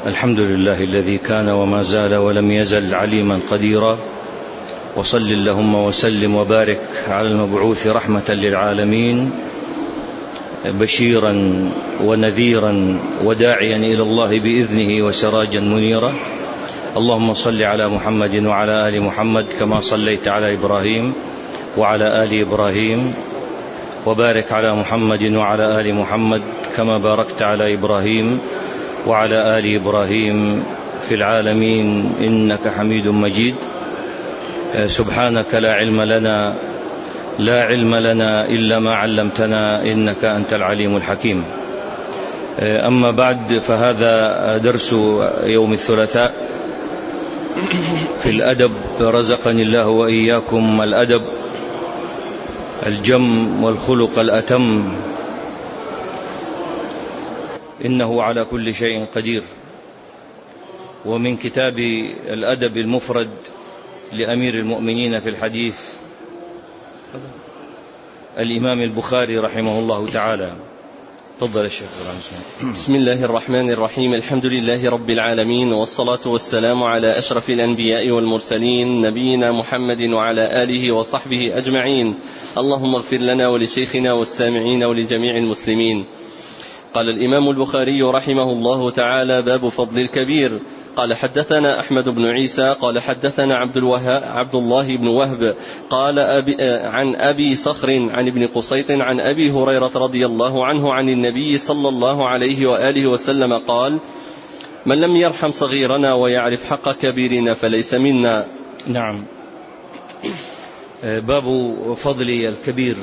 الحمد لله الذي كان وما زال ولم يزل عليما قديرا، وصل اللهم وسلم وبارك على المبعوث رحمة للعالمين، بشيرا ونذيرا وداعيا إلى الله بإذنه وسراجا منيرا. اللهم صل على محمد وعلى آل محمد كما صليت على إبراهيم وعلى آل إبراهيم، وبارك على محمد وعلى آل محمد كما باركت على إبراهيم وعلى آل إبراهيم في العالمين إنك حميد مجيد. سبحانك لا علم لنا إلا ما علمتنا إنك أنت العليم الحكيم. أما بعد، فهذا درس يوم الثلاثاء في الأدب. رزقني الله وإياكم الأدب الجم والخلق الأتم، إنه على كل شيء قدير. ومن كتاب الأدب المفرد لأمير المؤمنين في الحديث الإمام البخاري رحمه الله تعالى. تفضل الشيخ. بسم الله الرحمن الرحيم. الحمد لله رب العالمين، والصلاة والسلام على أشرف الأنبياء والمرسلين، نبينا محمد وعلى آله وصحبه أجمعين. اللهم اغفر لنا ولشيخنا والسامعين ولجميع المسلمين. قال الإمام البخاري رحمه الله تعالى: باب فضل الكبير. قال حدثنا أحمد بن عيسى قال حدثنا عبد الله بن وهب قال عن أبي صخر عن ابن قصيط عن أبي هريرة رضي الله عنه عن النبي صلى الله عليه وآله وسلم قال: من لم يرحم صغيرنا ويعرف حق كبيرنا فليس منا. نعم. باب فضل الكبير.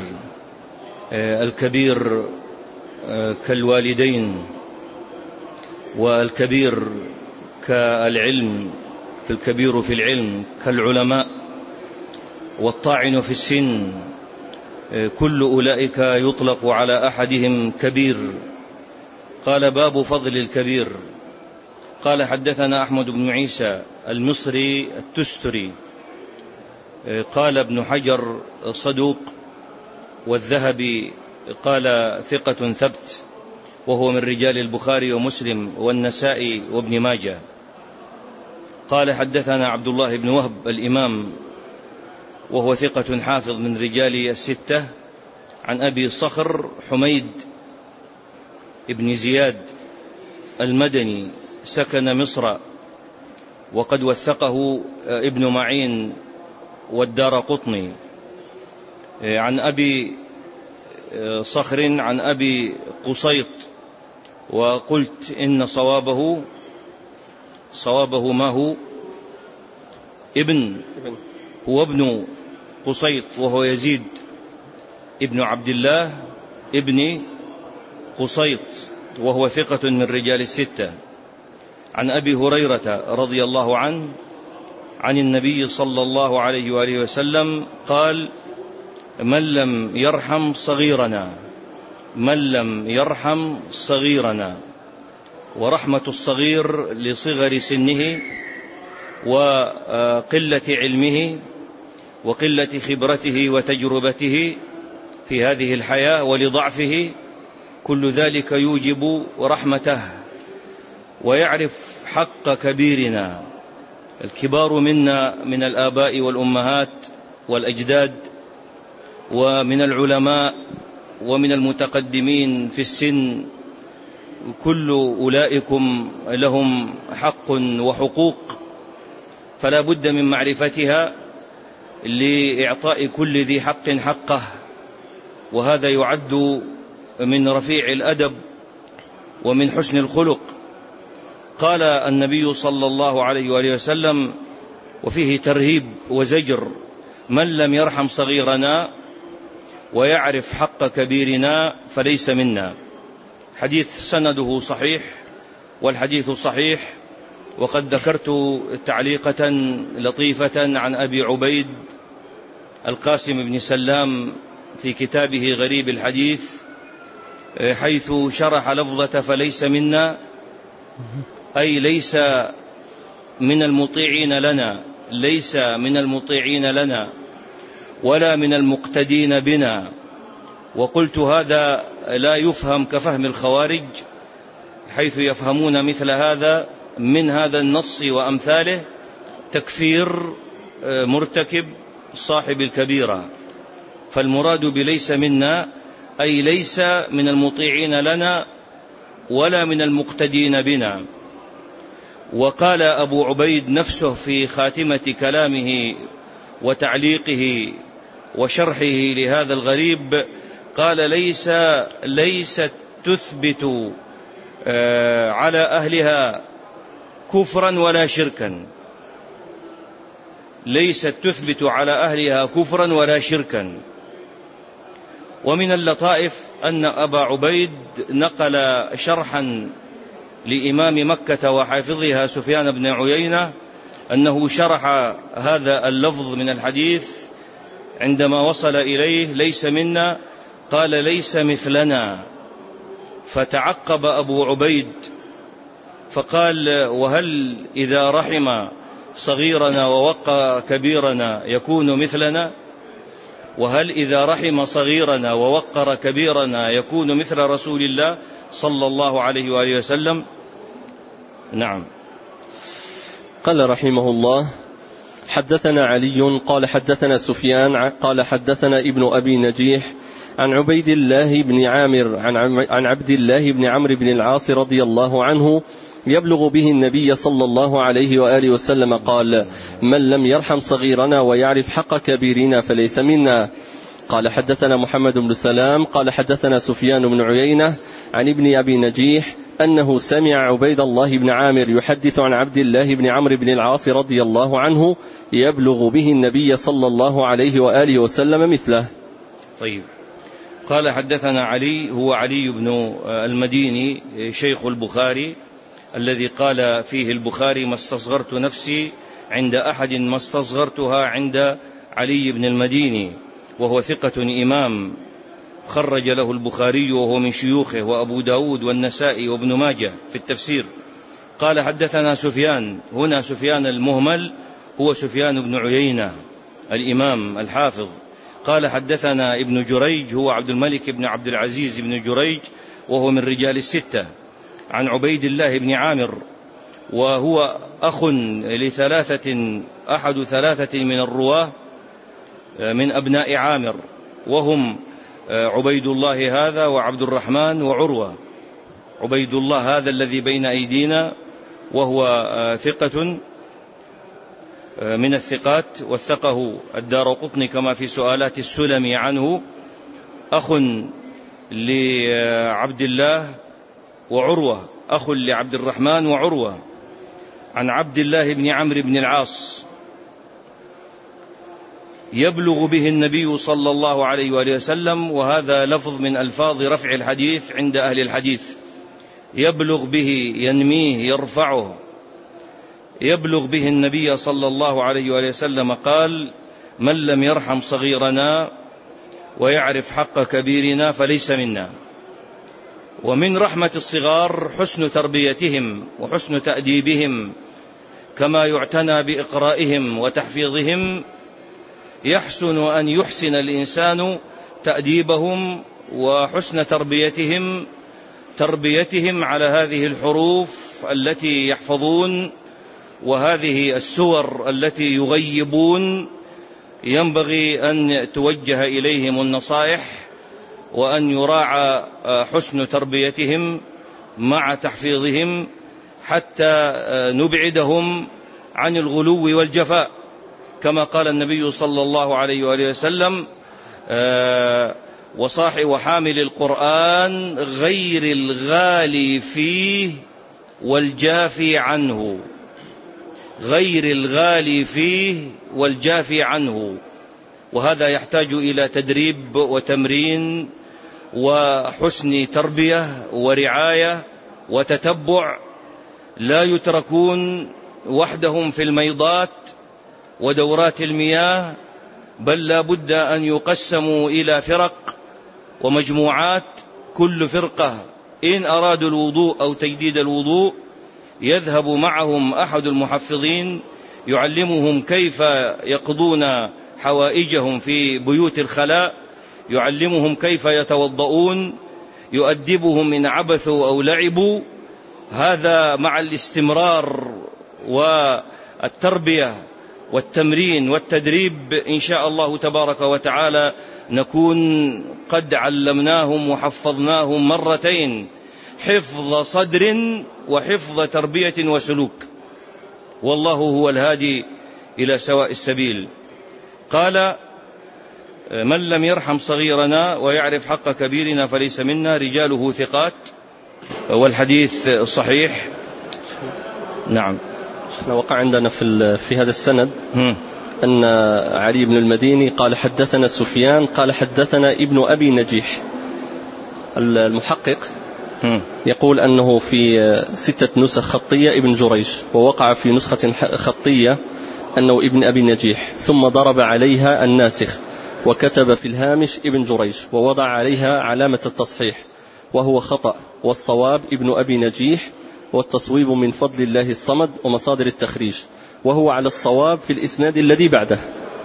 الكبير كالوالدين، والكبير كالعلم، الكبير في العلم كالعلماء، والطاعن في السن، كل أولئك يطلق على أحدهم كبير. قال: باب فضل الكبير. قال: حدثنا أحمد بن عيسى المصري التستري قال ابن حجر صدوق، والذهبي قال ثقة ثبت، وهو من رجال البخاري ومسلم والنسائي وابن ماجه. قال: حدثنا عبد الله بن وهب الإمام، وهو ثقة حافظ من رجال الستة، عن أبي صخر حميد ابن زياد المدني، سكن مصر، وقد وثقه ابن معين والدارقطني. عن أبي صخر عن أبي قصيط، وقلت إن صوابه ما هو هو ابن قصيط، وهو يزيد ابن عبد الله ابن قصيط، وهو ثقة من رجال الستة. عن أبي هريرة رضي الله عنه عن النبي صلى الله عليه وآله وسلم قال: من لم يرحم صغيرنا، ورحمة الصغير لصغر سنه وقلة علمه وقلة خبرته وتجربته في هذه الحياة ولضعفه، كل ذلك يوجب رحمته. ويعرف حق كبيرنا. الكبار منا من الآباء والأمهات والأجداد، ومن العلماء، ومن المتقدمين في السن، كل أولئكم لهم حق وحقوق، فلا بد من معرفتها لإعطاء كل ذي حق حقه، وهذا يعد من رفيع الأدب ومن حسن الخلق. قال النبي صلى الله عليه وآله وسلم، وفيه ترهيب وزجر: من لم يرحم صغيرنا ويعرف حق كبيرنا فليس منا. حديث سنده صحيح، والحديث صحيح. وقد ذكرت تعليقة لطيفة عن أبي عبيد القاسم بن سلام في كتابه غريب الحديث، حيث شرح لفظة فليس منا، أي ليس من المطيعين لنا ولا من المقتدين بنا. وقلت هذا لا يفهم كفهم الخوارج، حيث يفهمون مثل هذا من هذا النص وأمثاله تكفير مرتكب صاحب الكبيرة. فالمراد بليس منا أي ليس من المطيعين لنا ولا من المقتدين بنا. وقال أبو عبيد نفسه في خاتمة كلامه وتعليقه وشرحه لهذا الغريب، قال ليست تثبت على أهلها كفرا ولا شركا، ليست تثبت على أهلها كفرا ولا شركا. ومن اللطائف أن أبا عبيد نقل شرحا لإمام مكة وحافظها سفيان بن عيينة أنه شرح هذا اللفظ من الحديث عندما وصل إليه ليس منا، قال ليس مثلنا. فتعقب أبو عبيد فقال وهل إذا رحم صغيرنا ووقى كبيرنا يكون مثلنا؟ وهل إذا رحم صغيرنا ووقر كبيرنا يكون مثل رسول الله صلى الله عليه وآله وسلم؟ نعم. قال رحمه الله: حدثنا علي قال حدثنا سفيان قال حدثنا ابن أبي نجيح عن عبيد الله بن عامر عن عبد الله بن عمرو بن العاص رضي الله عنه يبلغ به النبي صلى الله عليه وآله وسلم قال: من لم يرحم صغيرنا ويعرف حق كبيرنا فليس منا. قال حدثنا محمد بن سلام قال حدثنا سفيان بن عيينة عن ابن أبي نجيح أنه سمع عبيد الله بن عامر يحدث عن عبد الله بن عمرو بن العاص رضي الله عنه يبلغ به النبي صلى الله عليه وآله وسلم مثله. طيب. قال حدثنا علي، هو علي بن المديني شيخ البخاري الذي قال فيه البخاري: ما استصغرت نفسي عند أحد ما استصغرتها عند علي بن المديني، وهو ثقة إمام خرج له البخاري وهو من شيوخه وأبو داود والنسائي وابن ماجه في التفسير. قال حدثنا سفيان، هنا سفيان المهمل هو سفيان بن عيينة الإمام الحافظ. قال حدثنا ابن جريج، هو عبد الملك بن عبد العزيز بن جريج وهو من رجال الستة، عن عبيد الله بن عامر وهو أخ لثلاثة، أحد ثلاثة من الرواه من أبناء عامر، وهم عبيد الله هذا وعبد الرحمن وعروة. عبيد الله هذا الذي بين أيدينا وهو ثقة من الثقات، وثقه الدارقطني كما في سؤالات السلمي عنه، أخ لعبد الله وعروة، أخ لعبد الرحمن وعروة، عن عبد الله بن عمرو بن العاص يبلغ به النبي صلى الله عليه وآله وسلم، وهذا لفظ من ألفاظ رفع الحديث عند أهل الحديث، يبلغ به ينميه يرفعه. يبلغ به النبي صلى الله عليه وآله وسلم قال: من لم يرحم صغيرنا ويعرف حق كبيرنا فليس منا. ومن رحمة الصغار حسن تربيتهم وحسن تأديبهم، كما يعتنى بإقرائهم وتحفيظهم، يحسن أن يحسن الإنسان تأديبهم وحسن تربيتهم على هذه الحروف التي يحفظون وهذه السور التي يغيبون. ينبغي أن توجه إليهم النصائح وأن يراعى حسن تربيتهم مع تحفيظهم حتى نبعدهم عن الغلو والجفاء، كما قال النبي صلى الله عليه وآله وسلم: وحامل القرآن غير الغالي فيه والجافي عنه، غير الغالي فيه والجافي عنه. وهذا يحتاج إلى تدريب وتمرين وحسن تربية ورعاية وتتبع. لا يتركون وحدهم في الميضات ودورات المياه، بل لا بد أن يقسموا إلى فرق ومجموعات. كل فرقة إن أرادوا الوضوء أو تجديد الوضوء يذهب معهم أحد المحفظين يعلمهم كيف يقضون حوائجهم في بيوت الخلاء، يعلمهم كيف يتوضؤون، يؤدبهم إن عبثوا أو لعبوا. هذا مع الاستمرار والتربية والتمرين والتدريب إن شاء الله تبارك وتعالى نكون قد علمناهم وحفظناهم مرتين، حفظ صدر وحفظ تربية وسلوك، والله هو الهادي إلى سواء السبيل. قال: من لم يرحم صغيرنا ويعرف حق كبيرنا فليس منا، رجاله ثقات، والحديث صحيح. نعم. وقع عندنا في هذا السند أن علي بن المديني قال حدثنا سفيان قال حدثنا ابن أبي نجيح. المحقق يقول أنه في 6 نسخ خطية ابن جريج، ووقع في نسخة خطية أنه ابن أبي نجيح، ثم ضرب عليها الناسخ وكتب في الهامش ابن جريج ووضع عليها علامة التصحيح، وهو خطأ، والصواب ابن أبي نجيح، والتصويب من فضل الله الصمد ومصادر التخريج، وهو على الصواب في الإسناد الذي بعده.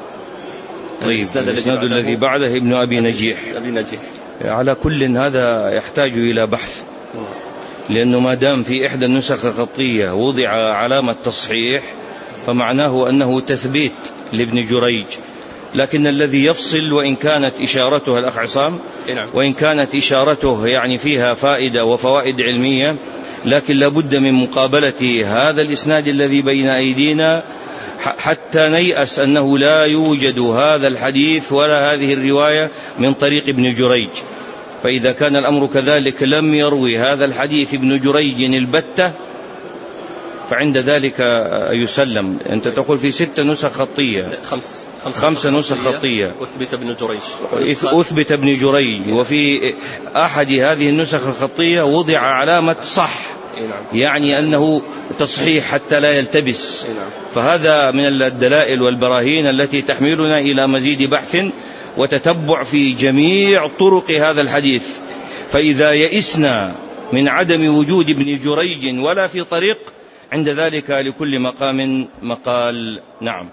طيب، الإسناد الذي بعده ابن أبي نجيح. على كل هذا يحتاج إلى بحث، لأنه ما دام في إحدى النسخ الخطية وضع علامة تصحيح فمعناه أنه تثبيت لابن جريج، لكن الذي يفصل، وإن كانت إشارته الأخ عصام، وإن كانت إشارته يعني فيها فائدة وفوائد علمية، لكن لابد من مقابلة هذا الإسناد الذي بين أيدينا حتى نيأس أنه لا يوجد هذا الحديث ولا هذه الرواية من طريق ابن جريج. فإذا كان الأمر كذلك لم يروي هذا الحديث ابن جريج البتة، فعند ذلك يسلم. أنت تقول في 6 نسخ خطية، 5 نسخ خطية أثبت ابن جريج، وفي أحد هذه النسخ الخطية وضع علامة صح، يعني أنه تصحيح حتى لا يلتبس. فهذا من الدلائل والبراهين التي تحملنا إلى مزيد بحث وتتبع في جميع طرق هذا الحديث. فإذا يئسنا من عدم وجود ابن جريج ولا في طريق، عند ذلك لكل مقام مقال. نعم.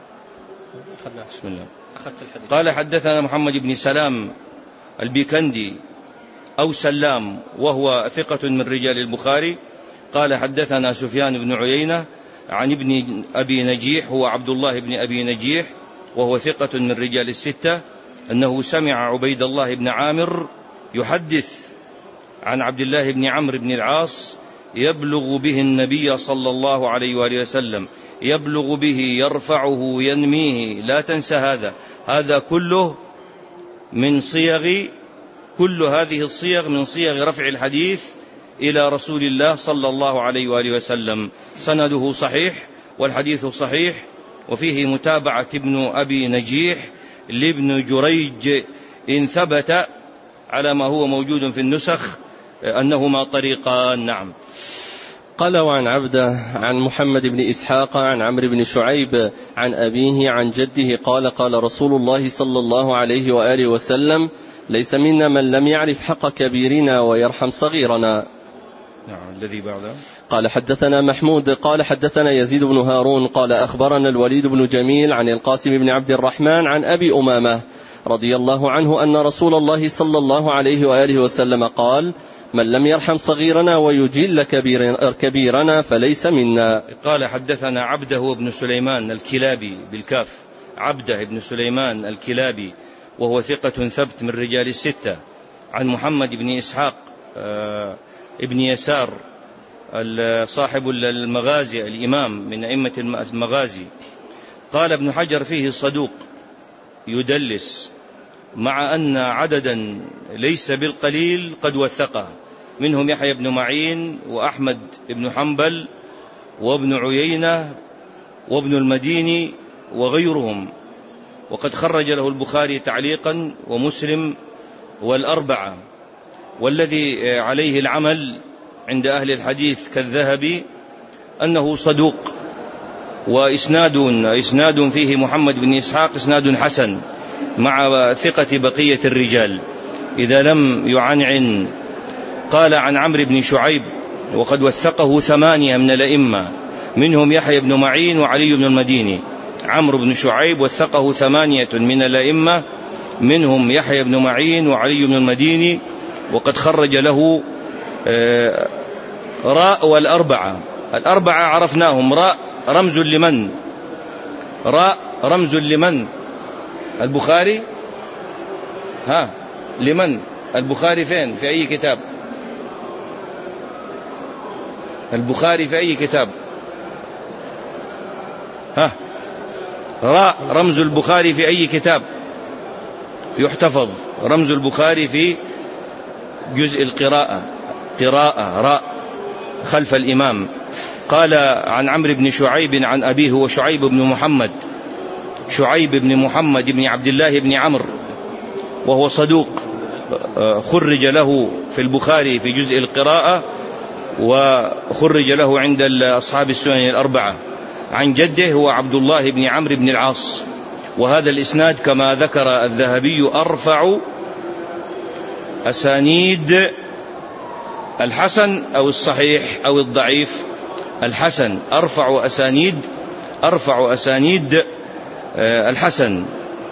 بسم الله. قال حدثنا محمد بن سلام البيكندي أو سلام، وهو ثقة من رجال البخاري. قال حدثنا سفيان بن عيينة عن ابن أبي نجيح، هو عبد الله بن أبي نجيح، وهو ثقة من رجال الستة، أنه سمع عبيد الله بن عامر يحدث عن عبد الله بن عمرو بن العاص يبلغ به النبي صلى الله عليه وآله وسلم، يبلغ به، يرفعه، ينميه. لا تنسى هذا كله من صيغ، كل هذه الصيغ من صيغ رفع الحديث إلى رسول الله صلى الله عليه وآله وسلم. سنده صحيح والحديث صحيح، وفيه متابعة ابن أبي نجيح لابن جريج إن ثبت على ما هو موجود في النسخ أنهما طريقان. نعم. قال: وعن عبده عن محمد بن إسحاق عن عمرو بن شعيب عن أبيه عن جده قال: قال رسول الله صلى الله عليه وآله وسلم: ليس منا من لم يعرف حق كبيرنا ويرحم صغيرنا. نعم. الذي بعده قال حدثنا محمود قال حدثنا يزيد بن هارون قال أخبرنا الوليد بن جميل عن القاسم بن عبد الرحمن عن أبي أمامة رضي الله عنه أن رسول الله صلى الله عليه وآله وسلم قال: من لم يرحم صغيرنا ويجل كبيرنا فليس منا. قال حدثنا عبده بن سليمان الكلابي بالكاف، عبده بن سليمان الكلابي، وهو ثقة ثبت من رجال الستة، عن محمد بن إسحاق ابن يسار صاحب المغازي، الإمام من أئمة المغازي. قال ابن حجر فيه صدوق يدلس، مع أن عددا ليس بالقليل قد وثقه، منهم يحيى بن معين وأحمد بن حنبل وابن عيينة وابن المديني وغيرهم، وقد خرج له البخاري تعليقا ومسلم والأربعة. والذي عليه العمل عند أهل الحديث كالذهبي أنه صدوق، وإسناد فيه محمد بن إسحاق إسناد حسن مع ثقة بقية الرجال إذا لم يعنعن. قال عن عمرو بن شعيب وقد وثقه 8 من الأئمة، منهم يحيى بن معين وعلي بن المديني. عمرو بن شعيب وثقه 8 من الأئمة، منهم يحيى بن معين وعلي بن المديني، وقد خرج له راء والأربعة. الأربعة عرفناهم. راء رمز لمن؟ راء رمز لمن؟ البخاري. لمن البخاري؟ فين؟ في أي كتاب البخاري؟ في أي كتاب؟ راء رمز البخاري في أي كتاب يحتفظ؟ رمز البخاري في جزء القراءة، قراءة راء خلف الإمام. قال عن عمرو بن شعيب عن أبيه، هو شعيب بن محمد، شعيب بن محمد بن عبد الله بن عمرو، وهو صدوق، خرج له في البخاري في جزء القراءة، وخرج له عند أصحاب السنن الأربعة. عن جده هو عبد الله بن عمرو بن العاص. وهذا الإسناد كما ذكر الذهبي أرفع أسانيد الحسن أو الصحيح أو الضعيف. الحسن أرفع أسانيد الحسن.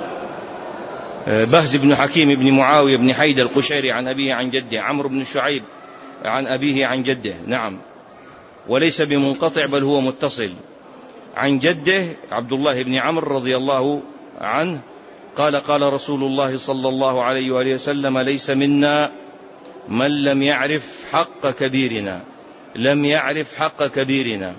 بهز بن حكيم بن معاوية بن حيدة القشيري عن أبيه عن جده، عمرو بن شعيب عن أبيه عن جده، نعم، وليس بمنقطع بل هو متصل. عن جده عبد الله بن عمرو رضي الله عنه قال قال رسول الله صلى الله عليه وآله وسلم: ليس منا من لم يعرف حق كبيرنا. لم يعرف حق كبيرنا.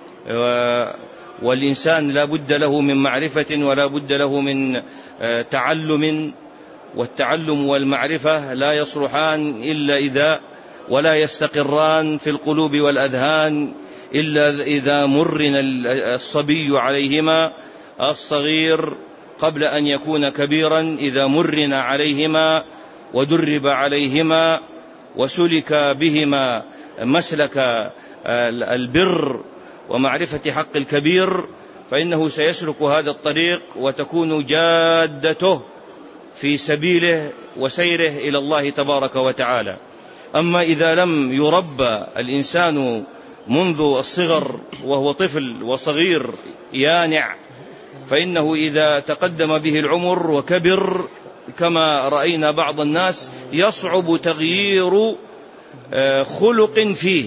والإنسان لا بد له من معرفة ولا بد له من تعلم، والتعلم والمعرفة لا يصلحان إلا إذا ولا يستقران في القلوب والأذهان إلا إذا مرن الصبي عليهما، الصغير قبل أن يكون كبيرا، إذا مرن عليهما ودرب عليهما وسلك بهما مسلك البر ومعرفة حق الكبير، فإنه سيسلك هذا الطريق وتكون جادته في سبيله وسيره إلى الله تبارك وتعالى. أما إذا لم يربى الإنسان منذ الصغر وهو طفل وصغير يانع، فإنه إذا تقدم به العمر وكبر كما رأينا بعض الناس يصعب تغيير خلق فيه،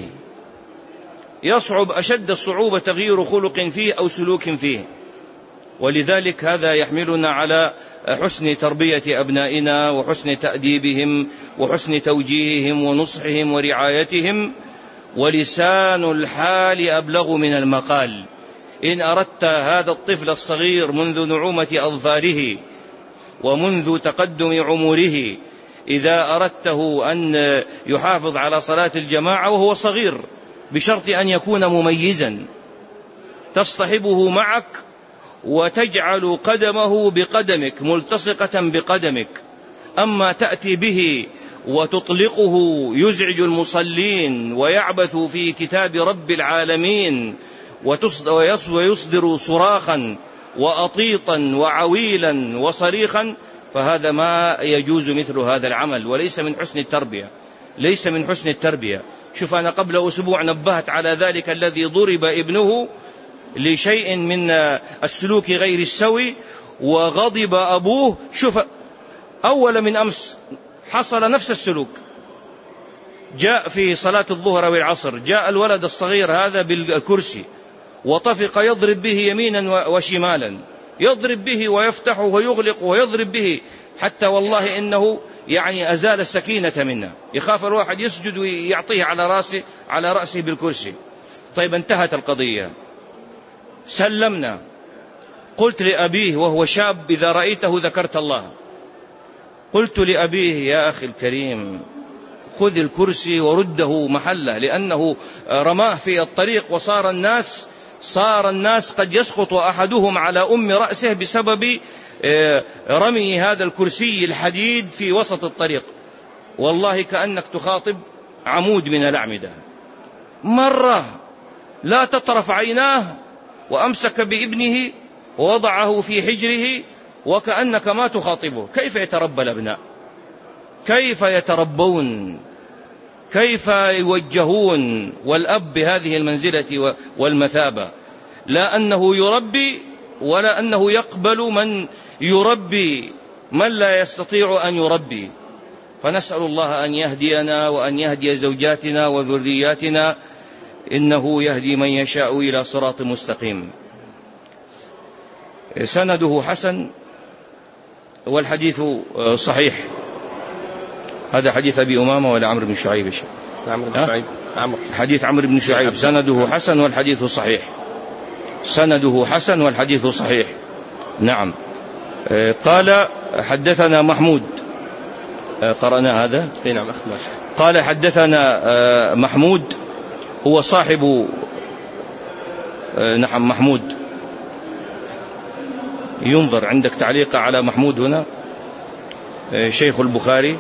يصعب أشد الصعوبة تغيير خلق فيه أو سلوك فيه. ولذلك هذا يحملنا على حسن تربية أبنائنا وحسن تأديبهم وحسن توجيههم ونصحهم ورعايتهم. ولسان الحال أبلغ من المقال. إن أردت هذا الطفل الصغير منذ نعومة أظفاره ومنذ تقدم عمره، إذا أردته أن يحافظ على صلاة الجماعة وهو صغير بشرط أن يكون مميزا، تصطحبه معك وتجعل قدمه بقدمك ملتصقة بقدمك. أما تأتي به وتطلقه يزعج المصلين ويعبث في كتاب رب العالمين ويصدر صراخا وأطيطا وعويلا وصريخا، فهذا ما يجوز مثل هذا العمل، وليس من حسن التربية، ليس من حسن التربية. شوف، أنا قبل أسبوع نبهت على ذلك الذي ضرب ابنه لشيء من السلوك غير السوي وغضب أبوه. شوف، أول من أمس حصل نفس السلوك، جاء في صلاة الظهر والعصر، جاء الولد الصغير هذا بالكرسي وطفق يضرب به يمينا وشمالا، يضرب به ويفتح ويغلق ويضرب به، حتى والله إنه يعني أزال السكينة منا، يخاف الواحد يسجد ويعطيه على رأسه بالكرسي. طيب، انتهت القضية، سلمنا. قلت لأبيه وهو شاب: إذا رأيته ذكرت الله. قلت لأبيه: يا أخي الكريم، خذ الكرسي ورده محله، لأنه رماه في الطريق صار الناس قد يسقط أحدهم على أم رأسه بسبب رمي هذا الكرسي الحديد في وسط الطريق. والله كأنك تخاطب عمود من الأعمدة. مرة لا تطرف عيناه وأمسك بابنه ووضعه في حجره وكأنك ما تخاطبه. كيف يتربى الأبناء؟ كيف يتربون؟ كيف يوجهون؟ والأب بهذه المنزلة والمثابة، لا أنه يربي ولا أنه يقبل من يربي من لا يستطيع أن يربي. فنسأل الله أن يهدينا وأن يهدي زوجاتنا وذرياتنا إنه يهدي من يشاء إلى صراط مستقيم. سنده حسن والحديث صحيح. هذا حديث أبي أمامة ولا عمرو بن شعيب؟ عمرو بن شعيب. حديث عمرو بن شعيب سنده حسن والحديث صحيح. سنده حسن والحديث صحيح. نعم. قال حدثنا محمود، قرأنا هذا. نعم. قال حدثنا محمود هو صاحب نعم محمود. ينظر عندك تعليق على محمود هنا شيخ البخاري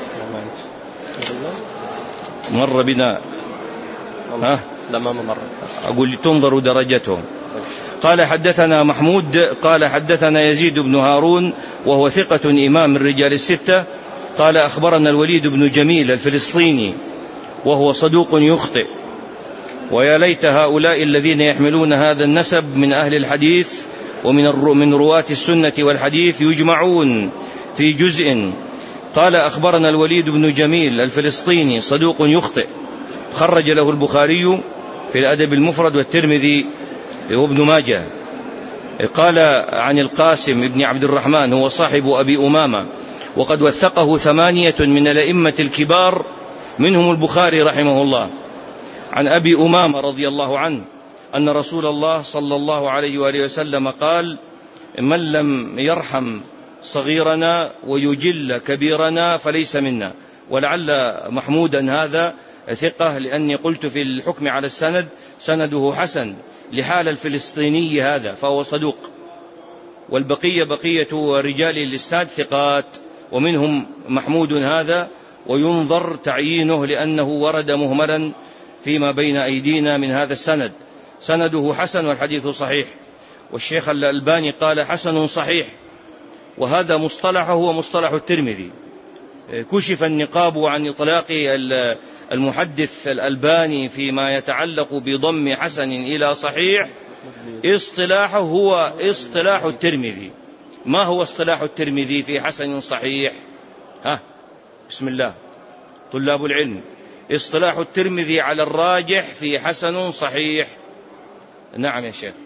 مر بنا. لما مر أقول تنظر درجتهم. قال حدثنا محمود قال حدثنا يزيد بن هارون وهو ثقة إمام من رجال الستة. قال أخبرنا الوليد بن جميل الفلسطيني وهو صدوق يخطئ. ويا ليت هؤلاء الذين يحملون هذا النسب من أهل الحديث ومن رواة السنة والحديث يجمعون في جزء. قال أخبرنا الوليد بن جميل الفلسطيني صدوق يخطئ، خرج له البخاري في الأدب المفرد والترمذي وابن ماجه. قال عن القاسم بن عبد الرحمن هو صاحب أبي أمامة وقد وثقه 8 من الأئمة الكبار منهم البخاري رحمه الله، عن أبي أمامة رضي الله عنه أن رسول الله صلى الله عليه وآله وسلم قال: من لم يرحم صغيرنا ويجل كبيرنا فليس منا. ولعل محمودا هذا ثقة، لأني قلت في الحكم على السند سنده حسن لحال الفلسطيني هذا فهو صدوق، والبقية بقية رجال الإسناد ثقات ومنهم محمود هذا، وينظر تعيينه لأنه ورد مهملا فيما بين أيدينا من هذا السند. سنده حسن والحديث صحيح. والشيخ الألباني قال حسن صحيح، وهذا مصطلحه هو مصطلح الترمذي. كشف النقاب عن إطلاق المحدث الألباني فيما يتعلق بضم حسن إلى صحيح. اصطلاحه هو اصطلاح الترمذي. ما هو اصطلاح الترمذي في حسن صحيح؟ بسم الله طلاب العلم. اصطلاح الترمذي على الراجح في حسن صحيح. نعم يا شيخ.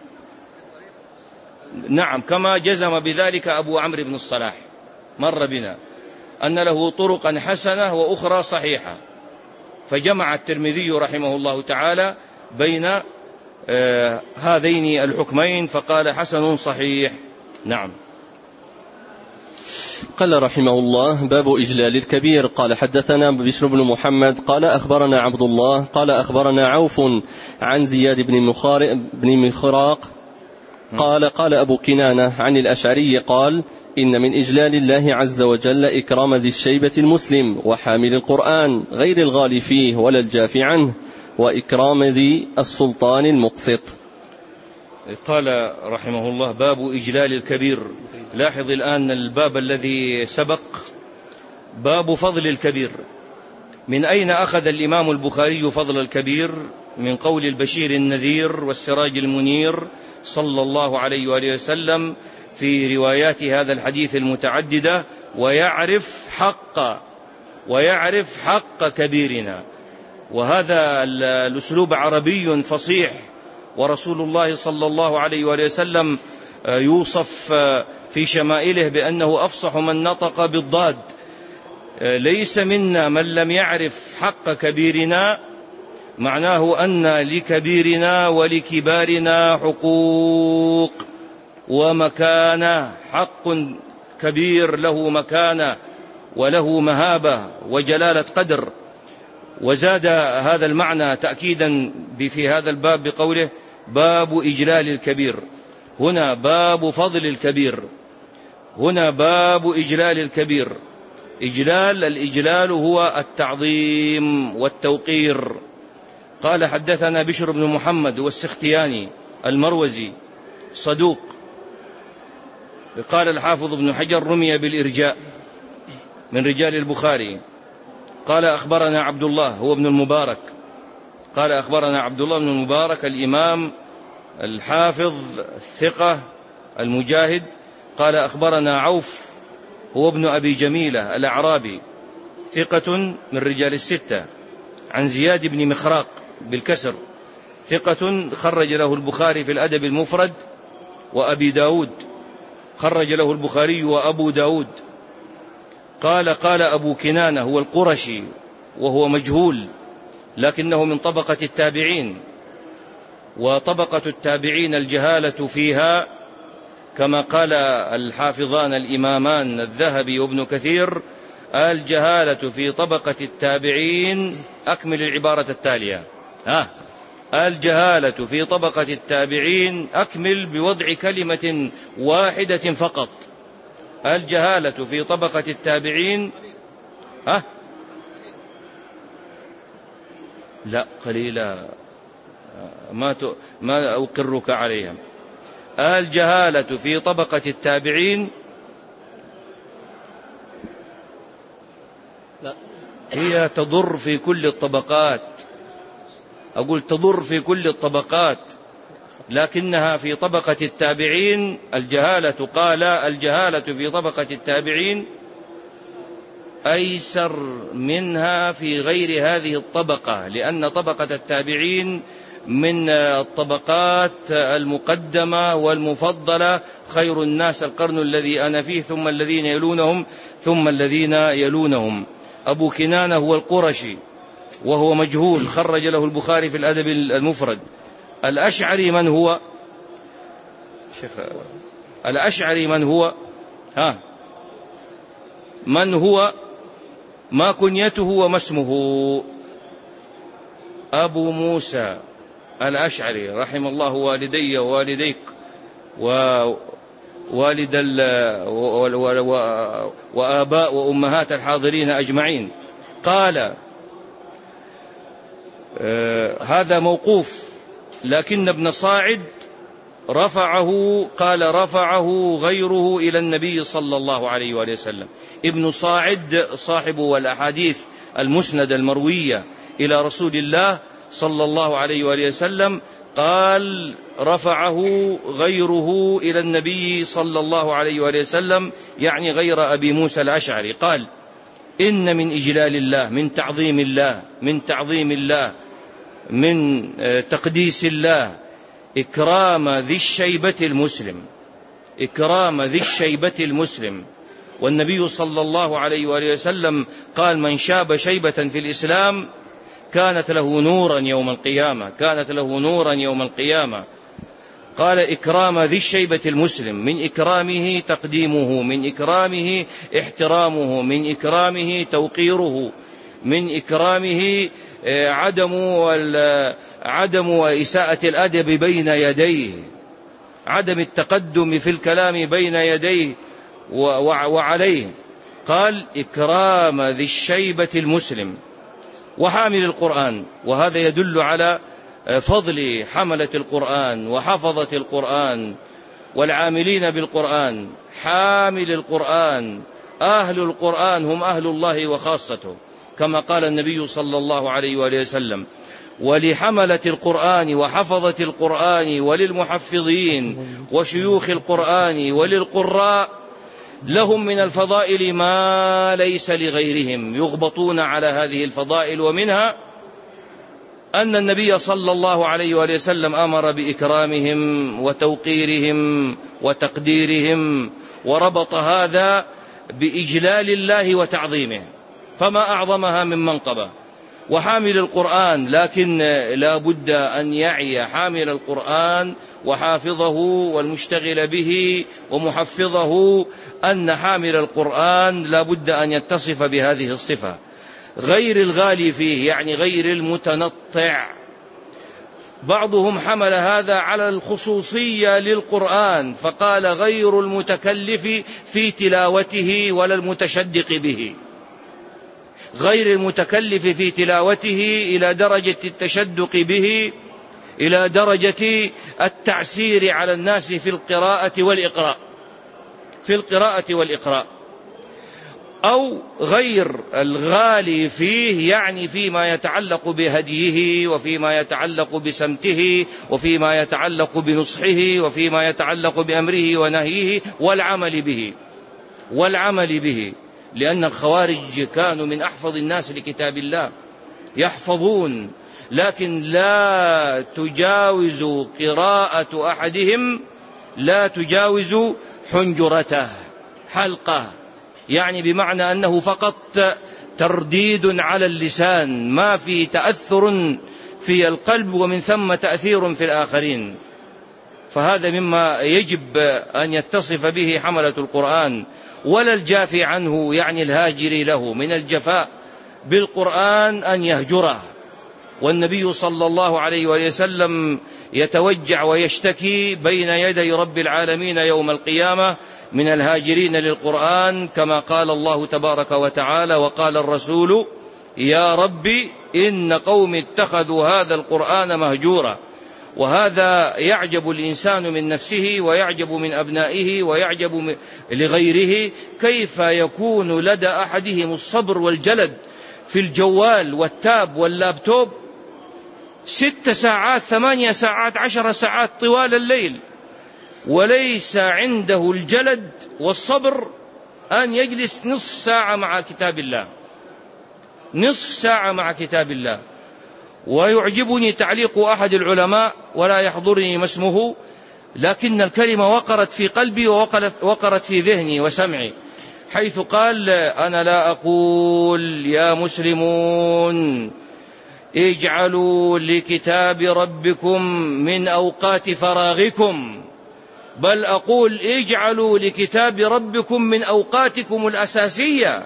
نعم، كما جزم بذلك أبو عمرو بن الصلاح مر بنا أن له طرقا حسنة وأخرى صحيحة، فجمع الترمذي رحمه الله تعالى بين هذين الحكمين فقال حسن صحيح. نعم. قال رحمه الله: باب إجلال الكبير. قال حدثنا بشر بن محمد قال أخبرنا عبد الله قال أخبرنا عوف عن زياد بن مخراق قال أبو كنانة عن الأشعري قال: إن من إجلال الله عز وجل إكرام ذي الشيبة المسلم وحامل القرآن غير الغالي فيه ولا الجاف عنه، وإكرام ذي السلطان المقسط. قال رحمه الله: باب إجلال الكبير. لاحظ الآن الباب الذي سبق باب فضل الكبير. من أين أخذ الإمام البخاري فضل الكبير؟ من قول البشير النذير والسراج المنير صلى الله عليه وآله وسلم في روايات هذا الحديث المتعددة: ويعرف حق كبيرنا. وهذا الأسلوب عربي فصيح، ورسول الله صلى الله عليه وآله وسلم يوصف في شمائله بأنه أفصح من نطق بالضاد. ليس منا من لم يعرف حق كبيرنا، معناه أن لكبيرنا ولكبارنا حقوق ومكانة. حق كبير له مكانة وله مهابة وجلالة قدر. وزاد هذا المعنى تأكيدا في هذا الباب بقوله: باب إجلال الكبير. هنا باب فضل الكبير، هنا باب إجلال الكبير. الإجلال هو التعظيم والتوقير. قال حدثنا بشر بن محمد والسختياني المروزي صدوق. قال الحافظ ابن حجر: رمي بالإرجاء من رجال البخاري. قال أخبرنا عبد الله هو ابن المبارك. قال أخبرنا عبد الله بن المبارك الإمام الحافظ الثقة المجاهد. قال أخبرنا عوف هو ابن أبي جميلة الأعرابي ثقة من رجال الستة، عن زياد بن مخراق بالكسر ثقة خرج له البخاري في الأدب المفرد وأبي داود، خرج له البخاري وأبو داود. قال أبو كنانة هو القرشي وهو مجهول، لكنه من طبقة التابعين، وطبقة التابعين الجهالة فيها كما قال الحافظان الإمامان الذهبي وابن كثير: الجهالة في طبقة التابعين. أكمل العبارة التالية: الجهالة في طبقة التابعين، أكمل بوضع كلمة واحدة فقط. الجهالة في طبقة التابعين لا قليلا، ما أقرك عليها. الجهالة في طبقة التابعين لا هي تضر في كل الطبقات، أقول تضر في كل الطبقات، لكنها في طبقة التابعين الجهالة، قال الجهالة في طبقة التابعين أيسر منها في غير هذه الطبقة، لأن طبقة التابعين من الطبقات المقدمة والمفضلة. خير الناس القرن الذي أنا فيه، ثم الذين يلونهم، ثم الذين يلونهم. أبو كنانة هو القرشي وهو مجهول، خرج له البخاري في الأدب المفرد. الأشعري من هو؟ الأشعري من هو؟ من هو؟ ما كنيته وما اسمه؟ أبو موسى الأشعري رحم الله والدي ووالديك ووالد وآباء وأمهات الحاضرين أجمعين. قال هذا موقوف، لكن ابن صاعد رفعه، قال رفعه غيره إلى النبي صلى الله عليه وآله وسلم. ابن صاعد صاحب الأحاديث المسند المروية إلى رسول الله صلى الله عليه وآله وسلم، قال رفعه غيره إلى النبي صلى الله عليه وآله وسلم، يعني غير أبي موسى الأشعري. قال إن من إجلال الله، من تعظيم الله، من تعظيم الله، من تقديس الله، إكرام ذي الشيبة المسلم، إكرام ذي الشيبة المسلم. والنبي صلى الله عليه وآله وسلم قال من شاب شيبة في الإسلام كانت له نورا يوم القيامة، كانت له نورا يوم القيامة. قال إكرام ذي الشيبة المسلم، من إكرامه تقديمه، من إكرامه احترامه، من إكرامه توقيره، من إكرامه عدم إساءة الأدب بين يديه، عدم التقدم في الكلام بين يديه وعليه. قال إكرام ذي الشيبة المسلم وحامل القرآن. وهذا يدل على فضل حملة القرآن وحفظة القرآن والعاملين بالقرآن. حامل القرآن، أهل القرآن هم أهل الله وخاصته، كما قال النبي صلى الله عليه وآله وسلم. ولحملة القرآن وحفظة القرآن وللمحفظين وشيوخ القرآن وللقراء لهم من الفضائل ما ليس لغيرهم، يغبطون على هذه الفضائل. ومنها أن النبي صلى الله عليه وآله وسلم أمر بإكرامهم وتوقيرهم وتقديرهم، وربط هذا بإجلال الله وتعظيمه، فما أعظمها من منقبة. وحامل القرآن، لكن لا بد أن يعي حامل القرآن وحافظه والمشتغل به ومحفظه أن حامل القرآن لا بد أن يتصف بهذه الصفة، غير الغالي فيه، يعني غير المتنطع. بعضهم حمل هذا على الخصوصية للقرآن فقال غير المتكلف في تلاوته ولا المتشدق به، غير المتكلف في تلاوته إلى درجة التشدق به، إلى درجة التعسير على الناس في القراءة والإقراء، في القراءة والإقراء. أو غير الغالي فيه، يعني فيما يتعلق بهديه وفيما يتعلق بسمته وفيما يتعلق بنصحه وفيما يتعلق بأمره ونهيه والعمل به. لأن الخوارج كانوا من أحفظ الناس لكتاب الله، يحفظون لكن لا تجاوز قراءة أحدهم لا تجاوز حنجرته حلقة، يعني بمعنى أنه فقط ترديد على اللسان، ما في تأثر في القلب ومن ثم تأثير في الآخرين. فهذا مما يجب أن يتصف به حملة القرآن، ولا الجافي عنه، يعني الهاجر له من الجفاء بالقرآن أن يهجره. والنبي صلى الله عليه وسلم يتوجع ويشتكي بين يدي رب العالمين يوم القيامة من الهاجرين للقرآن، كما قال الله تبارك وتعالى: وقال الرسول يا رب إن قوم اتخذوا هذا القرآن مهجورا. وهذا يعجب الإنسان من نفسه، ويعجب من أبنائه، ويعجب لغيره، كيف يكون لدى أحدهم الصبر والجلد في الجوال والتاب واللابتوب 6 ساعات 8 ساعات 10 ساعات طوال الليل، وليس عنده الجلد والصبر أن يجلس نصف ساعة مع كتاب الله، نصف ساعة مع كتاب الله. ويعجبني تعليق أحد العلماء، ولا يحضرني ما اسمه، لكن الكلمة وقرت في قلبي ووقرت في ذهني وسمعي، حيث قال: أنا لا أقول يا مسلمون اجعلوا لكتاب ربكم من أوقات فراغكم، بل أقول اجعلوا لكتاب ربكم من أوقاتكم الأساسية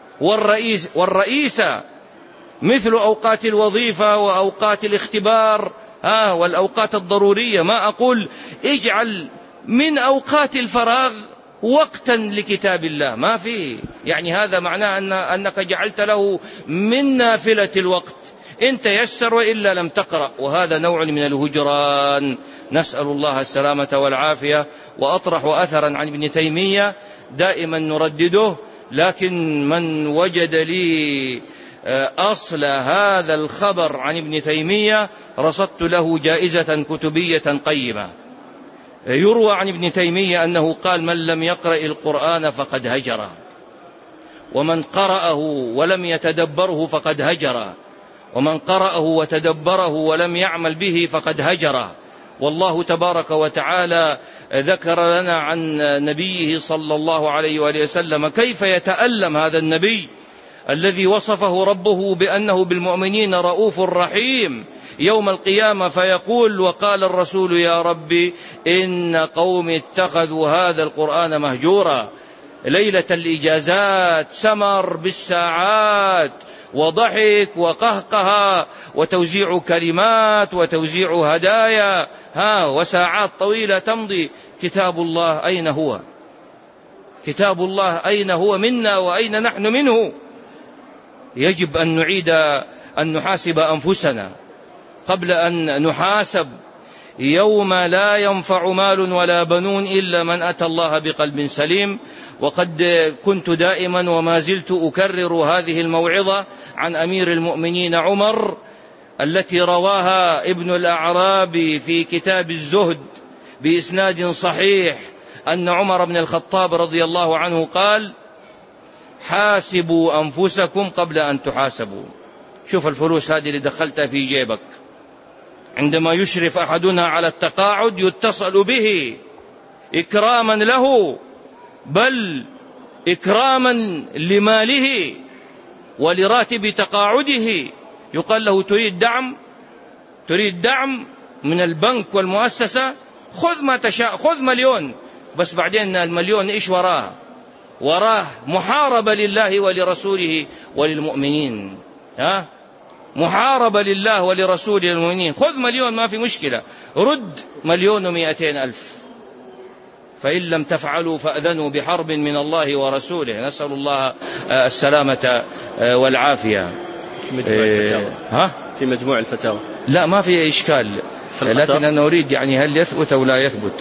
والرئيسة، مثل أوقات الوظيفة وأوقات الاختبار والأوقات الضرورية. ما أقول اجعل من أوقات الفراغ وقتا لكتاب الله، ما فيه، يعني هذا معناه أنك جعلت له من نافلة الوقت، إن تيسر وإلا لم تقرأ، وهذا نوع من الهجران، نسأل الله السلامة والعافية. وأطرح أثرا عن ابن تيمية دائما نردده، لكن من وجد لي أصل هذا الخبر عن ابن تيمية رصدت له جائزة كتبية قيمة. يروى عن ابن تيمية أنه قال: من لم يقرأ القرآن فقد هجره، ومن قرأه ولم يتدبره فقد هجره، ومن قرأه وتدبره ولم يعمل به فقد هجره. والله تبارك وتعالى ذكر لنا عن نبيه صلى الله عليه وآله وسلم كيف يتألم هذا النبي الذي وصفه ربه بأنه بالمؤمنين رؤوف رحيم يوم القيامة، فيقول: وقال الرسول يا رب إن قوم اتخذوا هذا القرآن مهجورا. ليلة الإجازات سمر بالساعات، وضحك وقهقها وتوزيع كلمات وتوزيع هدايا، وساعات طويلة تمضي. كتاب الله أين هو؟ كتاب الله أين هو منا وأين نحن منه؟ يجب أن نعيد أن نحاسب أنفسنا قبل أن نحاسب يوم لا ينفع مال ولا بنون إلا من أتى الله بقلب سليم. وقد كنت دائما وما زلت أكرر هذه الموعظة عن أمير المؤمنين عمر التي رواها ابن الأعرابي في كتاب الزهد بإسناد صحيح، أن عمر بن الخطاب رضي الله عنه قال: حاسبوا أنفسكم قبل أن تحاسبوا. شوف الفلوس هذه اللي دخلتها في جيبك، عندما يشرف أحدنا على التقاعد يتصل به إكراما له، بل إكراما لماله ولراتب تقاعده. يقال له: تريد دعم من البنك والمؤسسة، خذ ما تشاء، خذ 1,000,000، بس بعدين 1,000,000 إيش وراه محاربة لله ولرسوله وللمؤمنين، محاربة لله ولرسوله وللمؤمنين. خذ 1,000,000 ما في مشكلة، رد 1,200,000، فإن لم تفعلوا فأذنوا بحرب من الله ورسوله. نسأل الله السلامة والعافية. في مجموع الفتاوى لا ما في إشكال، لكن أنا أريد يعني هل يثبت أو لا يثبت.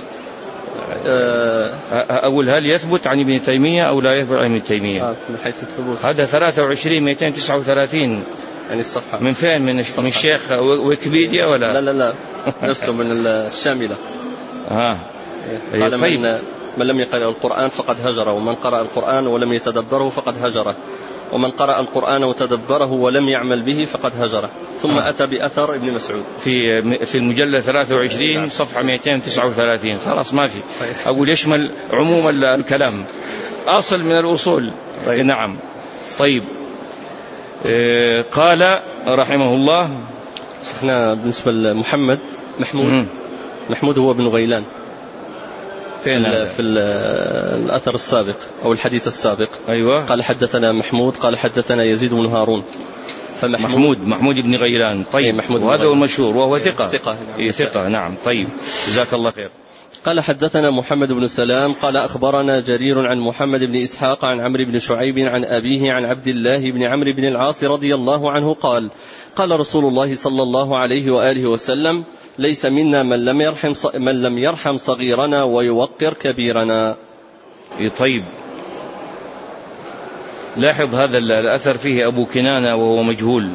أقول هل يثبت عن ابن تيمية أو لا يثبت عن ابن تيمية. من حيث الثبوت هذا 23,239 يعني الصفحة. من فين؟ من الشيخ ويكيبيديا ولا لا نفسه من الشاملة. قال: طيب. من لم يقرأ القرآن فقد هجره، ومن قرأ القرآن ولم يتدبره فقد هجره، ومن قرأ القرآن وتدبره ولم يعمل به فقد هجره. ثم أتى بأثر ابن مسعود في المجلد 23 صفحة 239. خلاص ما في، أقول يشمل عموم الكلام، أصل من الأصول. طيب. نعم. طيب. قال رحمه الله شيخنا بالنسبة لمحمد محمود هو ابن غيلان في الأثر السابق أو الحديث السابق. أيوة. قال حدثنا محمود قال حدثنا يزيد بن هارون. محمود بن غيلان. طيب. وهذا هو المشهور وهو ثقة. ثقة. نعم. طيب جزاك الله خير. قال حدثنا محمد بن سلام قال أخبرنا جرير عن محمد بن إسحاق عن عمرو بن شعيب عن أبيه عن عبد الله بن عمرو بن العاص رضي الله عنه قال قال رسول الله صلى الله عليه وآله وسلم ليس منا من لم يرحم صغيرنا ويوقر كبيرنا. طيب. لاحظ هذا الأثر فيه أبو كنانة وهو مجهول.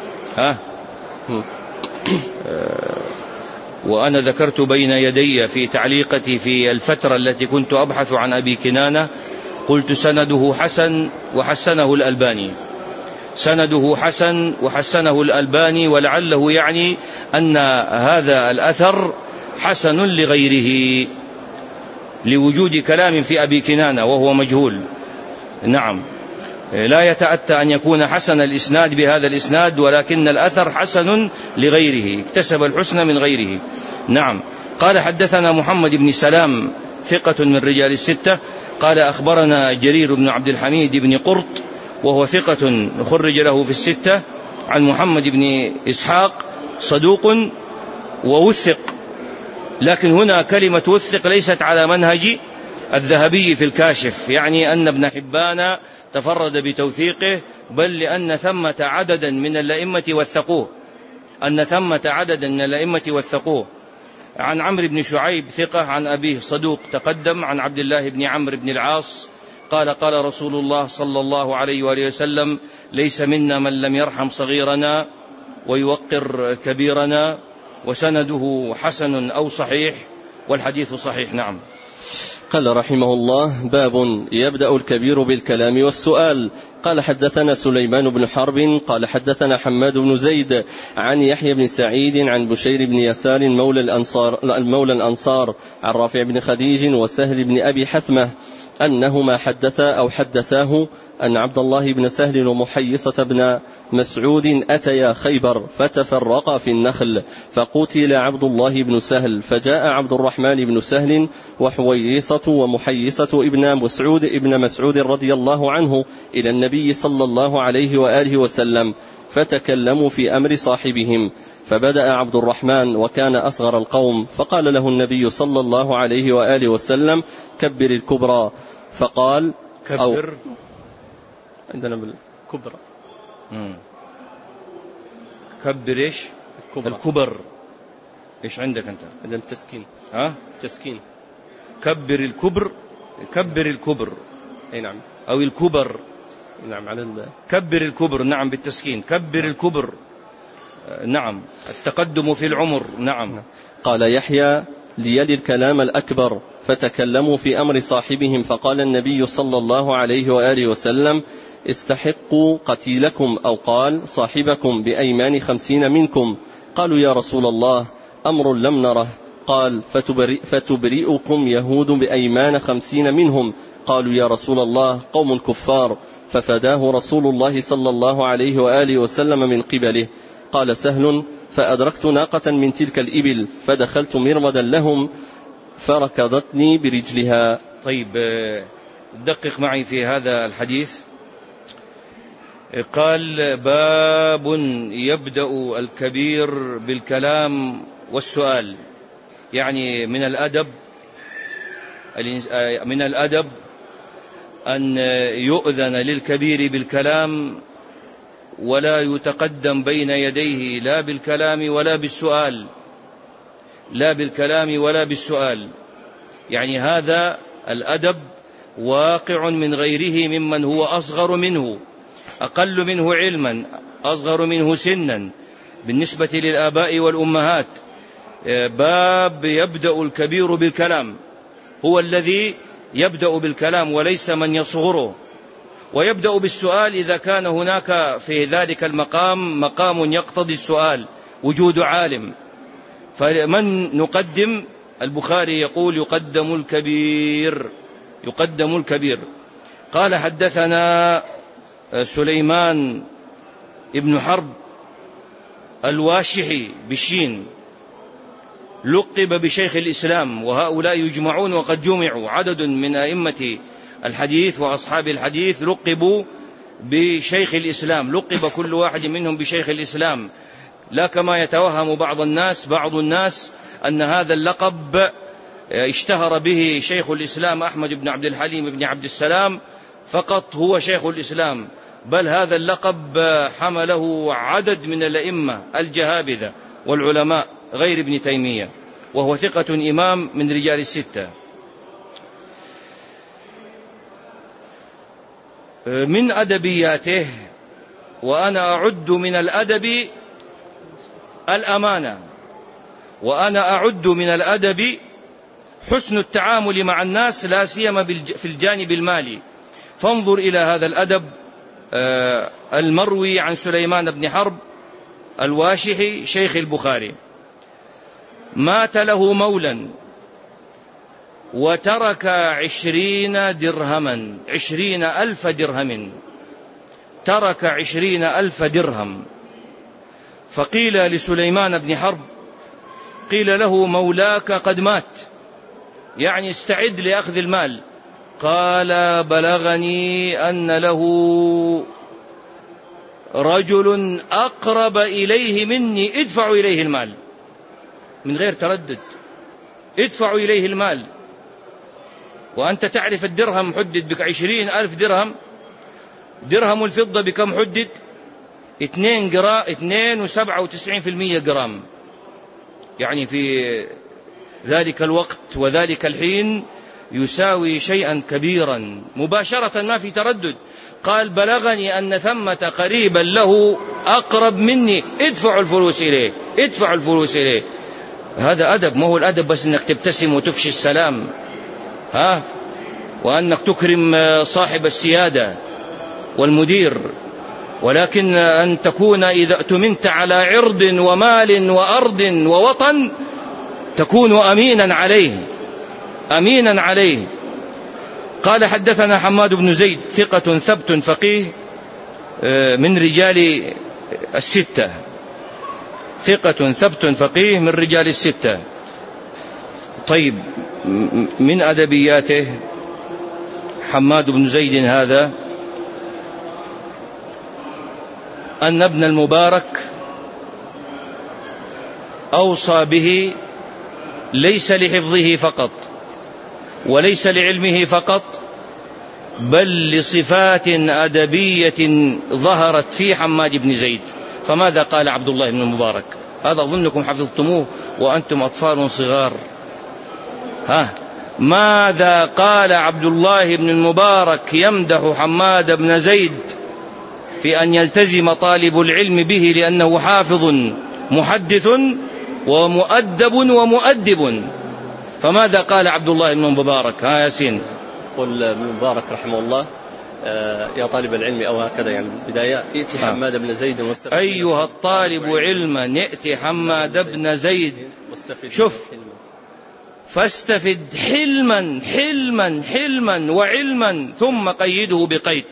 وأنا ذكرت بين يدي في تعليقتي في الفترة التي كنت أبحث عن أبي كنانة، قلت سنده حسن وحسنه الألباني، سنده حسن وحسنه الألباني، ولعله يعني أن هذا الأثر حسن لغيره لوجود كلام في أبي كنانة وهو مجهول. نعم. لا يتأتى أن يكون حسن الإسناد بهذا الإسناد، ولكن الأثر حسن لغيره، اكتسب الحسن من غيره. نعم. قال حدثنا محمد بن سلام ثقة من رجال الستة قال أخبرنا جرير بن عبد الحميد بن قرط وهو ثقة خرج له في الستة عن محمد بن إسحاق صدوق ووثق، لكن هنا كلمة وثق ليست على منهج الذهبي في الكاشف، يعني أن ابن حبان تفرد بتوثيقه، بل لأن ثمة عددا من الأئمة وثقوه، عن عمرو بن شعيب ثقة عن أبيه صدوق تقدم، عن عبد الله بن عمرو بن العاص قال قال رسول الله صلى الله عليه وآله وسلم ليس منا من لم يرحم صغيرنا ويوقر كبيرنا، وسنده حسن أو صحيح، والحديث صحيح. نعم. قال رحمه الله باب يبدأ الكبير بالكلام والسؤال. قال حدثنا سليمان بن حرب قال حدثنا حماد بن زيد عن يحيى بن سعيد عن بشير بن يسار مولى الأنصار عن رافع بن خديج وسهل بن أبي حثمة أنهما حدثاه أن عبد الله بن سهل ومحيصة بن مسعود أتيا خيبر فتفرقا في النخل، فقتل عبد الله بن سهل، فجاء عبد الرحمن بن سهل وحويصة ومحيصة ابن مسعود رضي الله عنه إلى النبي صلى الله عليه وآله وسلم، فتكلموا في أمر صاحبهم، فبدأ عبد الرحمن وكان أصغر القوم، فقال له النبي صلى الله عليه وآله وسلم كبر الكبرى، فقال كبر عندنا بالكبرى كبر إيش الكبر إيش عندك أنت؟ عندنا التسكين. تسكين. كبر الكبر أي نعم. أو الكبر. نعم على كبر الكبر. نعم بالتسكين. كبر الكبر. نعم. التقدم في العمر. نعم. قال يحيى ليلي الكلام الأكبر، فتكلموا في أمر صاحبهم، فقال النبي صلى الله عليه وآله وسلم استحقوا قتيلكم، أو قال صاحبكم بأيمان 50 منكم. قالوا يا رسول الله أمر لم نره. قال فتبرئكم يهود بأيمان 50 منهم. قالوا يا رسول الله قوم كفار، ففداه رسول الله صلى الله عليه وآله وسلم من قبله. قال سهل فأدركت ناقة من تلك الإبل فدخلت مرمدا لهم فركضتني برجلها. طيب دقق معي في هذا الحديث. قال باب يبدأ الكبير بالكلام والسؤال، يعني من الأدب أن يؤذن للكبير بالكلام ولا يتقدم بين يديه لا بالكلام ولا بالسؤال، يعني هذا الأدب واقع من غيره ممن هو أصغر منه، أقل منه علما، أصغر منه سنا بالنسبة للآباء والأمهات. باب يبدأ الكبير بالكلام، هو الذي يبدأ بالكلام وليس من يصغره، ويبدأ بالسؤال إذا كان هناك في ذلك المقام مقام يقتضي السؤال، وجود عالم. فمن نقدم؟ البخاري يقول يقدم الكبير، يقدم الكبير. قال حدثنا سليمان ابن حرب الواشحي بالشين، لقب بشيخ الإسلام، وهؤلاء يجمعون وقد جمعوا، عدد من أئمة الحديث وأصحاب الحديث لقبوا بشيخ الإسلام، لقب كل واحد منهم بشيخ الإسلام، لا كما يتوهم بعض الناس أن هذا اللقب اشتهر به شيخ الإسلام أحمد بن عبد الحليم بن عبد السلام فقط هو شيخ الإسلام، بل هذا اللقب حمله عدد من الأئمة الجهابذة والعلماء غير ابن تيمية، وهو ثقة إمام من رجال الستة. من أدبياته، وأنا أعد من الأدب الأمانة، وأنا أعد من الأدب حسن التعامل مع الناس، لا سيما في الجانب المالي. فانظر إلى هذا الأدب المروي عن سليمان بن حرب الواشحي شيخ البخاري. مات له مولا وترك 20 درهما، 20,000 درهم، ترك 20,000 درهم. فقيل لسليمان بن حرب، قيل له مولاك قد مات، يعني استعد لأخذ المال. قال بلغني أن له رجل أقرب إليه مني، ادفعوا إليه المال، من غير تردد، ادفعوا إليه المال. وأنت تعرف الدرهم حدد بك 20,000 درهم، درهم الفضة بكم حدد؟ 2.97% جرام، يعني في ذلك الوقت وذلك الحين يساوي شيئا كبيرا مباشرة، ما في تردد. قال بلغني أن ثمة قريبا له أقرب مني، ادفعوا الفلوس إليه، ادفعوا الفلوس إليه. هذا أدب، ما هو الأدب بس أنك تبتسم وتفشي السلام، وأنك تكرم صاحب السيادة والمدير، ولكن أن تكون إذا اؤتمنت على عرض ومال وأرض ووطن تكون أمينا عليه، أمينا عليه. قال حدثنا حماد بن زيد ثقة ثبت فقيه من رجال الستة، ثقة ثبت فقيه من رجال الستة. طيب، من أدبياته حماد بن زيد هذا أن ابن المبارك أوصى به ليس لحفظه فقط وليس لعلمه فقط، بل لصفات أدبية ظهرت في حماد بن زيد. فماذا قال عبد الله بن المبارك؟ هذا أظنكم حفظتموه وأنتم أطفال صغار. ماذا قال عبد الله بن المبارك يمدح حماد بن زيد في أن يلتزم طالب العلم به لأنه حافظ محدث ومؤدب ومؤدب؟ فماذا قال عبد الله بن المبارك؟ ياسين. قل ابن المبارك رحمه الله يا طالب العلم، أو هكذا يعني بداية، ائت حماد بن زيد واستفد. أيها الطالب علما ائت حماد بن زيد، شوف، فاستفد حلما حلما حلما وعلما، ثم قيده بقيد.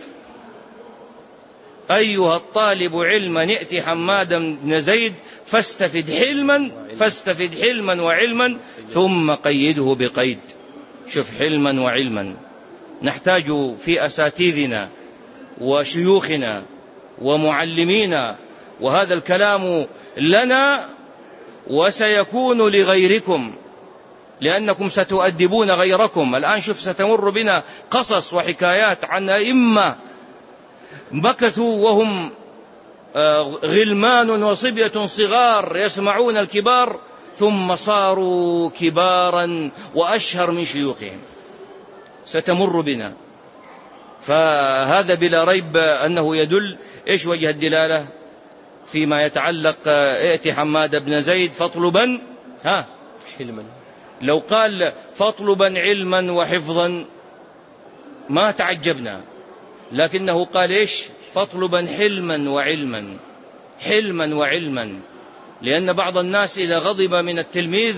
أيها الطالب علما ائت حماد بن زيد فاستفد حلما وعلما، ثم قيده بقيد. شوف، حلما وعلما. نحتاج في أساتذنا وشيوخنا ومعلمينا، وهذا الكلام لنا وسيكون لغيركم، لأنكم ستؤدبون غيركم. الآن شوف، ستمر بنا قصص وحكايات عن أئمة مكثوا وهم غلمان وصبية صغار يسمعون الكبار، ثم صاروا كبارا وأشهر من شيوخهم، ستمر بنا. فهذا بلا ريب أنه يدل. إيش وجه الدلالة فيما يتعلق ائت حماد بن زيد فاطلبا حلما؟ لو قال فاطلبا علما وحفظا ما تعجبنا، لكنه قال إيش؟ فاطلبا حلما وعلما، حلما وعلما، لأن بعض الناس إذا غضب من التلميذ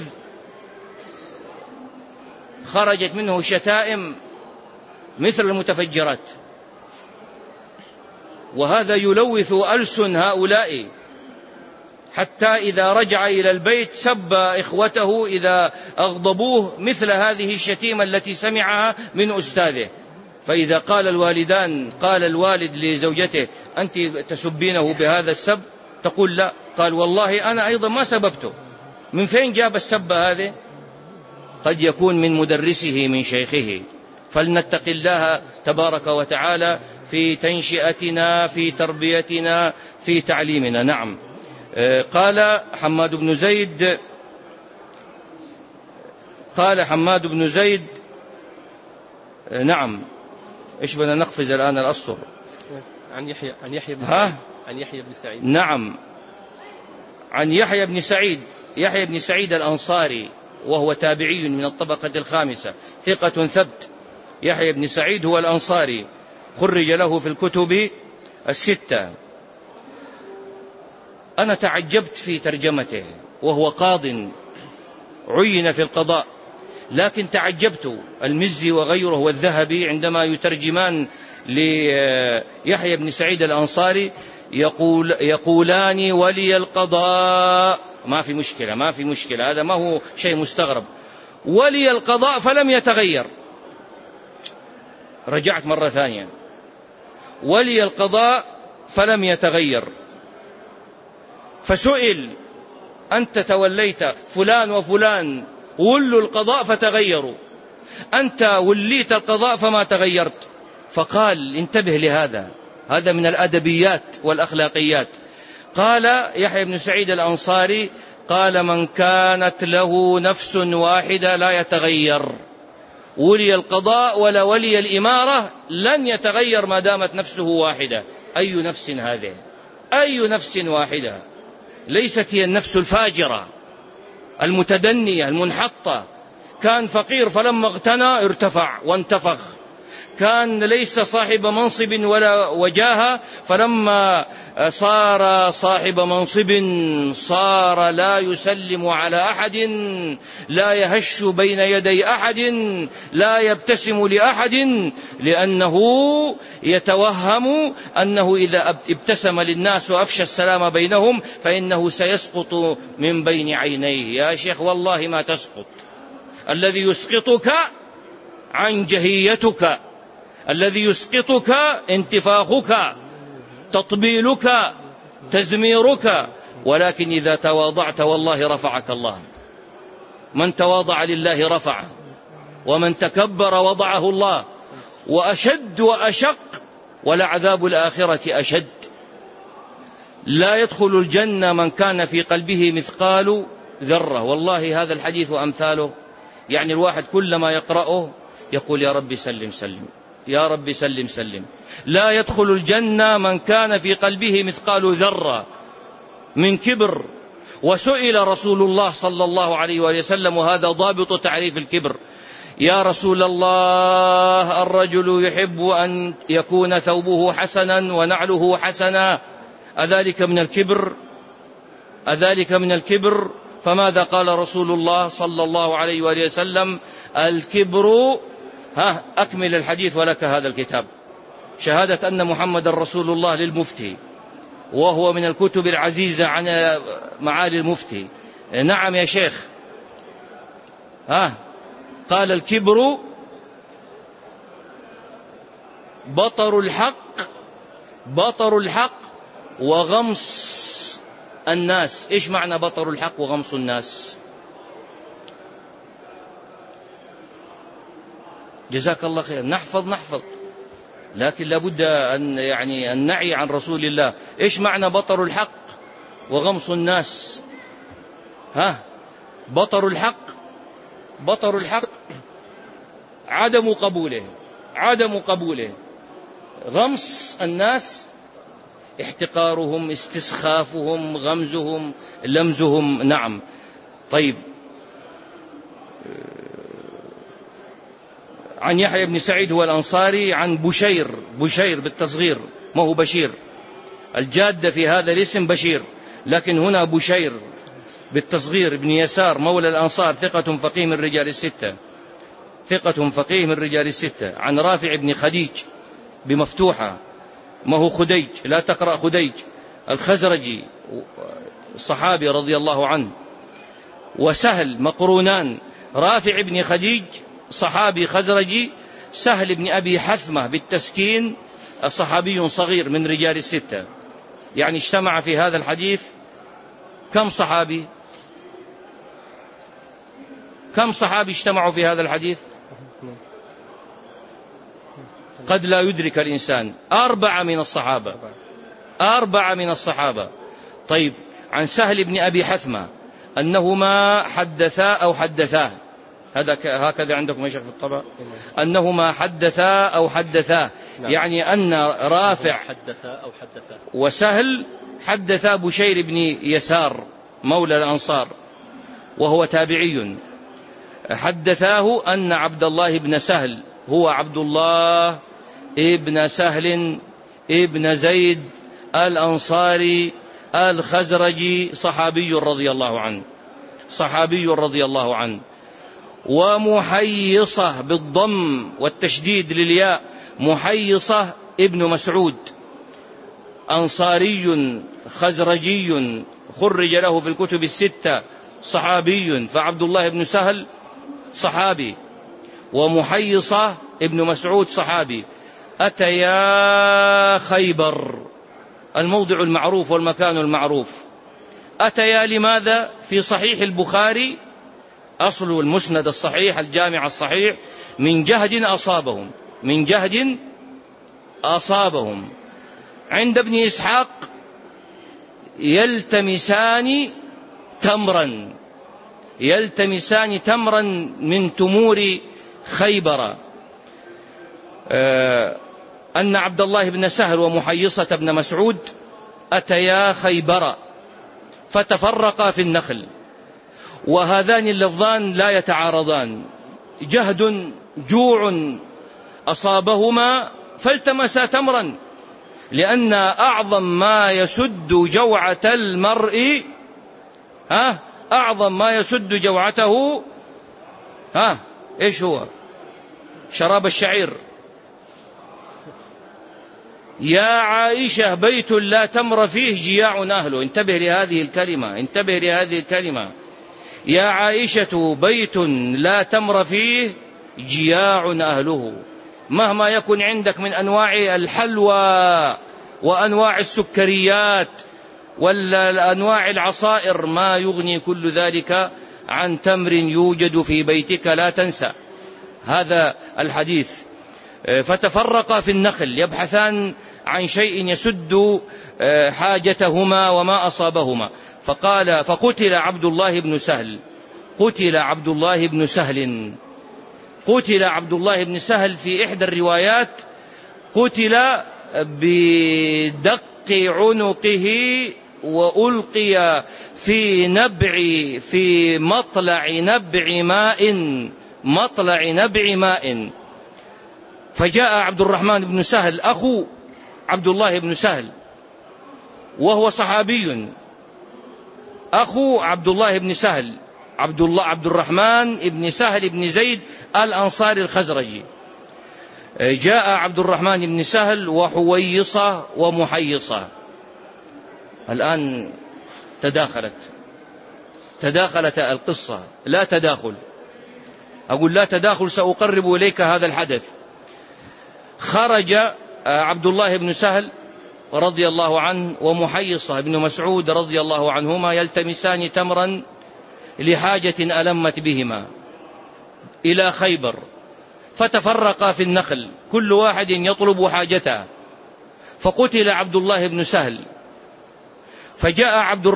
خرجت منه شتائم مثل المتفجرات، وهذا يلوث ألسن هؤلاء، حتى إذا رجع إلى البيت سب إخوته إذا أغضبوه مثل هذه الشتيمة التي سمعها من أستاذه. فإذا قال الوالد لزوجته أنت تسبينه بهذا السب، تقول لا، قال والله أنا أيضا ما سببته. من فين جاب السب هذه؟ قد يكون من مدرسه من شيخه. فلنتق الله تبارك وتعالى في تنشئتنا، في تربيتنا، في تعليمنا. نعم. قال حماد بن زيد نعم. إيش بدنا نقفز الآن الأسطر؟ عن يحيى بن سعيد. نعم، عن يحيى بن سعيد الأنصاري، وهو تابعي من الطبقة الخامسة، ثقة ثبت. يحيى بن سعيد هو الأنصاري، خرج له في الكتب الستة. أنا تعجبت في ترجمته، وهو قاض عين في القضاء، لكن تعجبت المزي وغيره والذهبي عندما يترجمان ليحيى بن سعيد الأنصاري يقولان ولي القضاء. ما في مشكلة، هذا ما هو شيء مستغرب. ولي القضاء فلم يتغير. رجعت مرة ثانية، ولي القضاء فلم يتغير. فسئل أنت توليت فلان وفلان ولوا القضاء فتغيروا، أنت وليت القضاء فما تغيرت. فقال انتبه لهذا، هذا من الأدبيات والأخلاقيات. قال يحيى بن سعيد الأنصاري قال من كانت له نفس واحدة لا يتغير، ولي القضاء ولا ولي الإمارة لن يتغير ما دامت نفسه واحدة. أي نفس هذه؟ أي نفس واحدة؟ ليست هي النفس الفاجرة المتدنية المنحطة. كان فقير فلما اغتنى ارتفع وانتفخ، كان ليس صاحب منصب ولا وجاهة، فلما صار صاحب منصب صار لا يسلم على أحد، لا يهش بين يدي أحد، لا يبتسم لأحد، لأنه يتوهم أنه إذا ابتسم للناس وأفشى السلام بينهم فإنه سيسقط من بين عينيه. يا شيخ والله ما تسقط. الذي يسقطك عنجهيتك، الذي يسقطك انتفاخك، تطبيلك، تزميرك. ولكن إذا تواضعت والله رفعك الله. من تواضع لله رفعه، ومن تكبر وضعه الله. وأشد وأشق، ولعذاب الآخرة أشد. لا يدخل الجنة من كان في قلبه مثقال ذرة. والله هذا الحديث وأمثاله، يعني الواحد كلما يقرأه يقول يا رب سلم سلم، يا رب سلم سلم. لا يدخل الجنة من كان في قلبه مثقال ذرة من كبر. وسئل رسول الله صلى الله عليه وسلم، وهذا ضابط تعريف الكبر: يا رسول الله الرجل يحب أن يكون ثوبه حسنا ونعله حسنا، أذلك من الكبر؟ أذلك من الكبر؟ فماذا قال رسول الله صلى الله عليه وسلم؟ الكبر، أكمل الحديث ولك هذا الكتاب، شهادة أن محمد رسول الله للمفتي، وهو من الكتب العزيزة عن معالي المفتي. نعم يا شيخ. قال الكبر بطر الحق وغمص الناس. إيش معنى بطر الحق وغمص الناس؟ جزاك الله خير. نحفظ، لكن لابد أن نعي عن رسول الله. إيش معنى بطر الحق وغمص الناس؟ بطر الحق عدم قبوله. غمص الناس احتقارهم، استسخافهم، غمزهم، لمزهم. نعم. طيب، عن يحيى بن سعيد هو الأنصاري عن بشير بالتصغير، ما هو بشير، الجادة في هذا الاسم بشير، لكن هنا بشير بالتصغير بن يسار مولى الأنصار ثقة فقيه من رجال الستة، ثقة فقيه من رجال الستة. عن رافع بن خديج بمفتوحة، ما هو خديج، لا تقرأ خديج، الخزرجي صحابي رضي الله عنه، وسهل مقرونان، رافع بن خديج صحابي خزرجي، سهل بن أبي حثمة بالتسكين صحابي صغير من رجال الستة. يعني اجتمع في هذا الحديث كم صحابي؟ كم صحابي اجتمعوا في هذا الحديث؟ قد لا يدرك الإنسان، 4 من الصحابة. طيب، عن سهل بن أبي حثمة أنهما حدثا أو حدثاه، هكذا عندكم يا شيخ في الطبع، أنهما حدثا أو حدثاه، يعني أن رافع حدثا أو حدثا وسهل حدثا بشير بن يسار مولى الأنصار وهو تابعي، حدثاه أن عبد الله بن سهل هو عبد الله ابن سهل ابن زيد الأنصاري الخزرجي صحابي رضي الله عنه. ومحيصة بالضم والتشديد للياء، محيصة ابن مسعود أنصاري خزرجي خرج له في الكتب الستة صحابي، فعبد الله بن سهل صحابي ومحيصة ابن مسعود صحابي. أتيا خيبر، الموضع المعروف والمكان المعروف. أتيا لماذا؟ في صحيح البخاري أصل المسند الصحيح الجامع الصحيح، من جهد أصابهم. عند ابن إسحاق يلتمسان تمرا من تمور خيبر. أن عبد الله بن سهل ومحيصة بن مسعود أتيا خيبر فتفرقا في النخل، وهذان اللفظان لا يتعارضان، جهد جوع أصابهما فالتمسا تمرا، لأن أعظم ما يسد جوعة المرء أعظم ما يسد جوعته إيش هو؟ شراب الشعير. يا عائشة بيت لا تمر فيه جياع أهله. انتبه لهذه الكلمة. يا عائشة بيت لا تمر فيه جياع أهله. مهما يكن عندك من أنواع الحلوى وأنواع السكريات والأنواع العصائر، ما يغني كل ذلك عن تمر يوجد في بيتك، لا تنسى هذا الحديث. فتفرقا في النخل يبحثان عن شيء يسد حاجتهما وما أصابهما. فقتل عبد الله بن سهل في إحدى الروايات قتل بدق عنقه وألقي في مطلع نبع ماء. فجاء عبد الرحمن بن سهل أخو عبد الله بن سهل وهو صحابي، أخو عبد الله بن سهل عبد الرحمن بن سهل بن زيد الأنصاري الخزرجي. جاء عبد الرحمن بن سهل وحويصة ومحيصة. الآن تداخلت القصة، لا تداخل، أقول لا تداخل، سأقرب إليك هذا الحدث. خرج عبد الله بن سهل رضي الله عنه ومحيصة بن مسعود رضي الله عنهما يلتمسان تمرا لحاجة ألمت بهما إلى خيبر، فتفرقا في النخل كل واحد يطلب حاجته، فقتل عبد الله بن سهل. فجاء عبد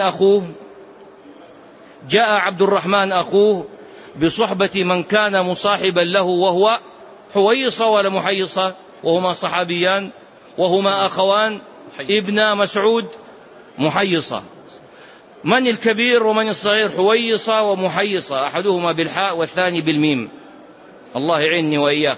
الرحمن أخوه بصحبة من كان مصاحبا له، وهو حويصة ولا محيصة، وهما صحابيان وهما أخوان ابن مسعود. محيصة. من الكبير ومن الصغير؟ حويصة ومحيصة، أحدهما بالحاء والثاني بالميم. الله يعيني وإياك.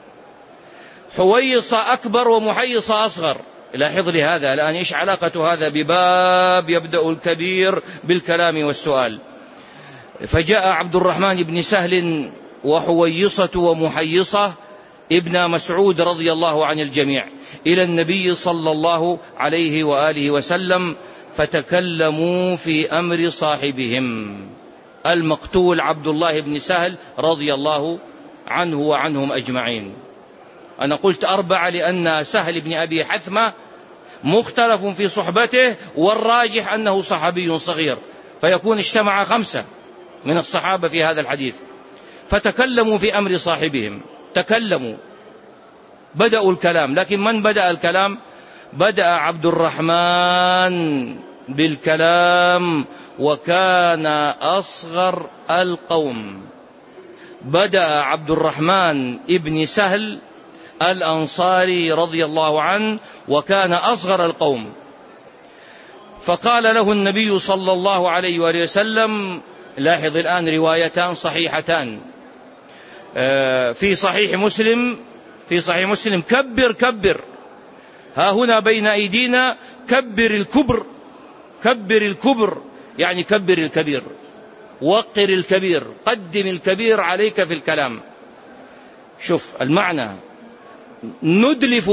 حويصة أكبر ومحيصة أصغر. لاحظ لي هذا الآن، إيش علاقة هذا بباب يبدأ الكبير بالكلام والسؤال؟ فجاء عبد الرحمن بن سهل وحويصة ومحيصة ابن مسعود رضي الله عن الجميع إلى النبي صلى الله عليه وآله وسلم، فتكلموا في أمر صاحبهم المقتول عبد الله بن سهل رضي الله عنه وعنهم أجمعين. أنا قلت 4 لأن سهل بن أبي حثمة مختلف في صحبته، والراجح أنه صحابي صغير، فيكون اجتمع 5 من الصحابة في هذا الحديث. فتكلموا في أمر صاحبهم، تكلموا، بدأوا الكلام. لكن من بدأ الكلام؟ بدأ عبد الرحمن بالكلام، وكان أصغر القوم. بدأ عبد الرحمن ابن سهل الأنصاري رضي الله عنه، وكان أصغر القوم. فقال له النبي صلى الله عليه وآله وسلم، لاحظ الآن روايتان صحيحتان في صحيح مسلم، كبر كبر، ها هنا بين أيدينا، كبر الكبر، كبر الكبر يعني كبر الكبير، وقر الكبير، قدم الكبير عليك في الكلام. شوف المعنى، ندلف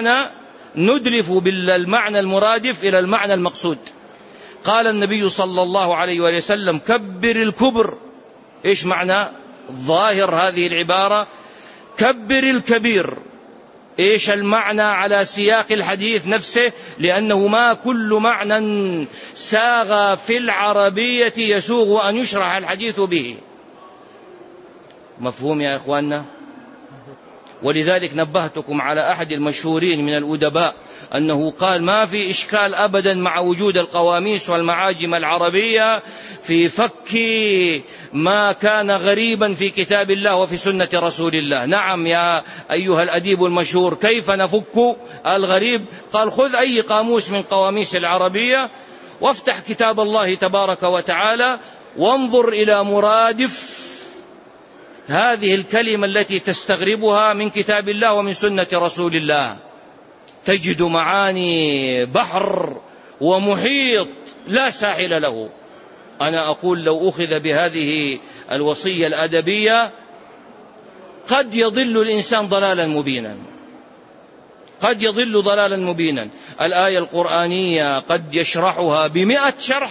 بالمعنى المرادف إلى المعنى المقصود. قال النبي صلى الله عليه وآله وسلم كبر الكبر. إيش معنى ظاهر هذه العبارة؟ كبر الكبير. إيش المعنى على سياق الحديث نفسه؟ لأنه ما كل معنى ساغ في العربية يسوغ أن يشرح الحديث به. مفهوم يا إخواننا؟ ولذلك نبهتكم على أحد المشهورين من الأدباء أنه قال ما في إشكال أبدا مع وجود القواميس والمعاجم العربية في فك ما كان غريبا في كتاب الله وفي سنة رسول الله. نعم يا أيها الأديب المشهور، كيف نفك الغريب؟ قال خذ أي قاموس من قواميس العربية وافتح كتاب الله تبارك وتعالى وانظر إلى مرادف هذه الكلمة التي تستغربها من كتاب الله ومن سنة رسول الله، تجد معاني بحر ومحيط لا ساحل له. أنا أقول لو أخذ بهذه الوصية الأدبية قد يضل الإنسان ضلالا مبينا، قد يضل ضلالا مبينا. الآية القرآنية قد يشرحها ب100 شرح،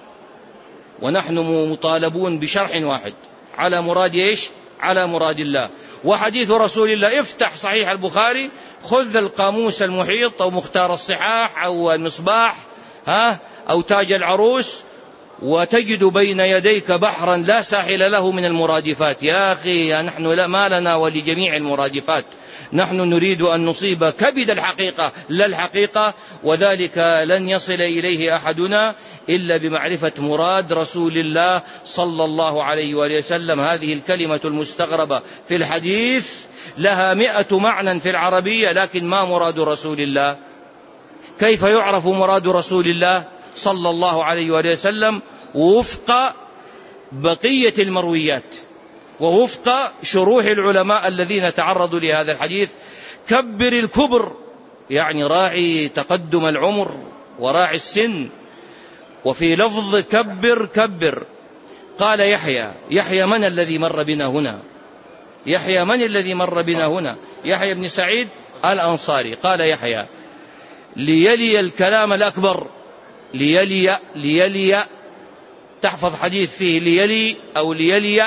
ونحن مطالبون بشرح واحد على مراد إيش؟ على مراد الله. وحديث رسول الله، افتح صحيح البخاري، خذ القاموس المحيط أو مختار الصحاح أو المصباح أو تاج العروس، وتجد بين يديك بحرا لا ساحل له من المرادفات. يا أخي نحن ما لنا ولجميع المرادفات، نحن نريد أن نصيب كبد الحقيقة لا الحقيقة، وذلك لن يصل إليه أحدنا إلا بمعرفة مراد رسول الله صلى الله عليه وآله وسلم. هذه الكلمة المستغربة في الحديث لها 100 معنى في العربية، لكن ما مراد رسول الله؟ كيف يعرف مراد رسول الله صلى الله عليه وآله وسلم وفق بقية المرويات ووفق شروح العلماء الذين تعرضوا لهذا الحديث؟ كبر الكبر يعني راعي تقدم العمر وراعي السن. وفي لفظ كبر كبر قال يحيى من الذي مر بنا هنا؟ يحيى من الذي مر بنا هنا؟ يحيى بن سعيد الأنصاري. قال يحيى ليلي الكلام الأكبر. ليلي تحفظ حديث فيه ليلي أو ليلي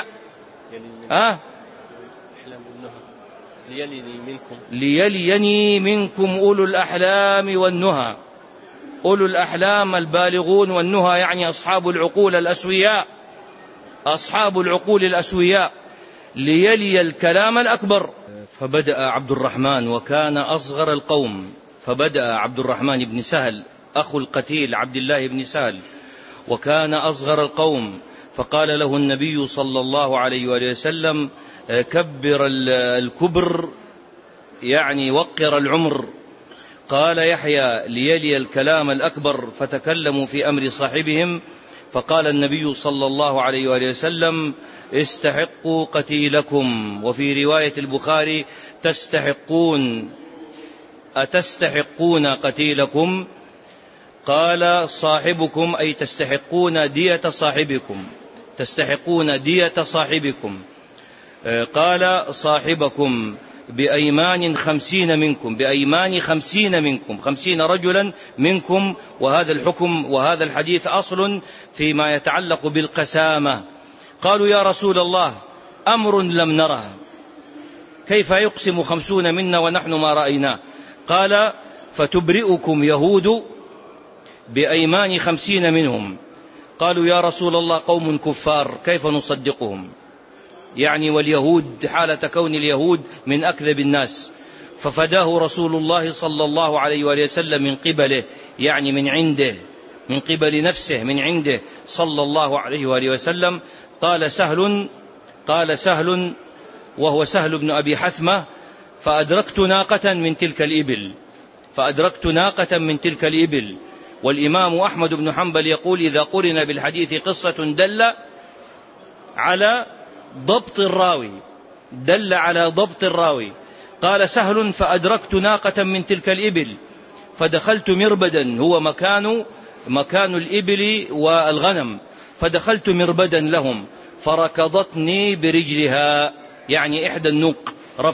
ليليني منكم أولو الأحلام والنهى. أولو الأحلام البالغون، والنهى يعني أصحاب العقول الأسوياء، أصحاب العقول الأسوياء. ليلي الكلام الأكبر. فبدأ عبد الرحمن وكان أصغر القوم، فبدأ عبد الرحمن بن سهل أخو القتيل عبد الله بن سهل وكان أصغر القوم، فقال له النبي صلى الله عليه وآله وسلم كبر الكبر يعني وقر العمر. قال يحيى ليلي الكلام الأكبر، فتكلموا في أمر صاحبهم، فقال النبي صلى الله عليه وآله وسلم: استحقوا قتيلكم. وفي رواية البخاري: أتستحقون قتيلكم؟ قال: صاحبكم، أي تستحقون دية صاحبكم، تستحقون دية صاحبكم. قال: صاحبكم بأيمان 50 منكم، بأيمان 50 منكم، 50 رجلا منكم. وهذا الحكم وهذا الحديث أصل فيما يتعلق بالقسامة. قالوا: يا رسول الله، أمر لم نره، كيف يقسم 50 منا ونحن ما رأيناه؟ قال: فتبرئكم يهود بأيمان 50 منهم. قالوا: يا رسول الله، قوم كفار، كيف نصدقهم؟ يعني واليهود حالة كون اليهود من أكذب الناس. ففداه رسول الله صلى الله عليه وآله وسلم من قبله، يعني من عنده، من قبل نفسه، من عنده صلى الله عليه وآله وسلم. قال سهل وهو سهل بن أبي حثمة: فأدركت ناقة من تلك الإبل. والإمام أحمد بن حنبل يقول: إذا قرن بالحديث قصة دل على ضبط الراوي. قال سهل: فأدركت ناقة من تلك الإبل فدخلت مربدا، هو مكان الإبل والغنم، فدخلت مربدا لهم فركضتني برجلها، يعني إحدى النوق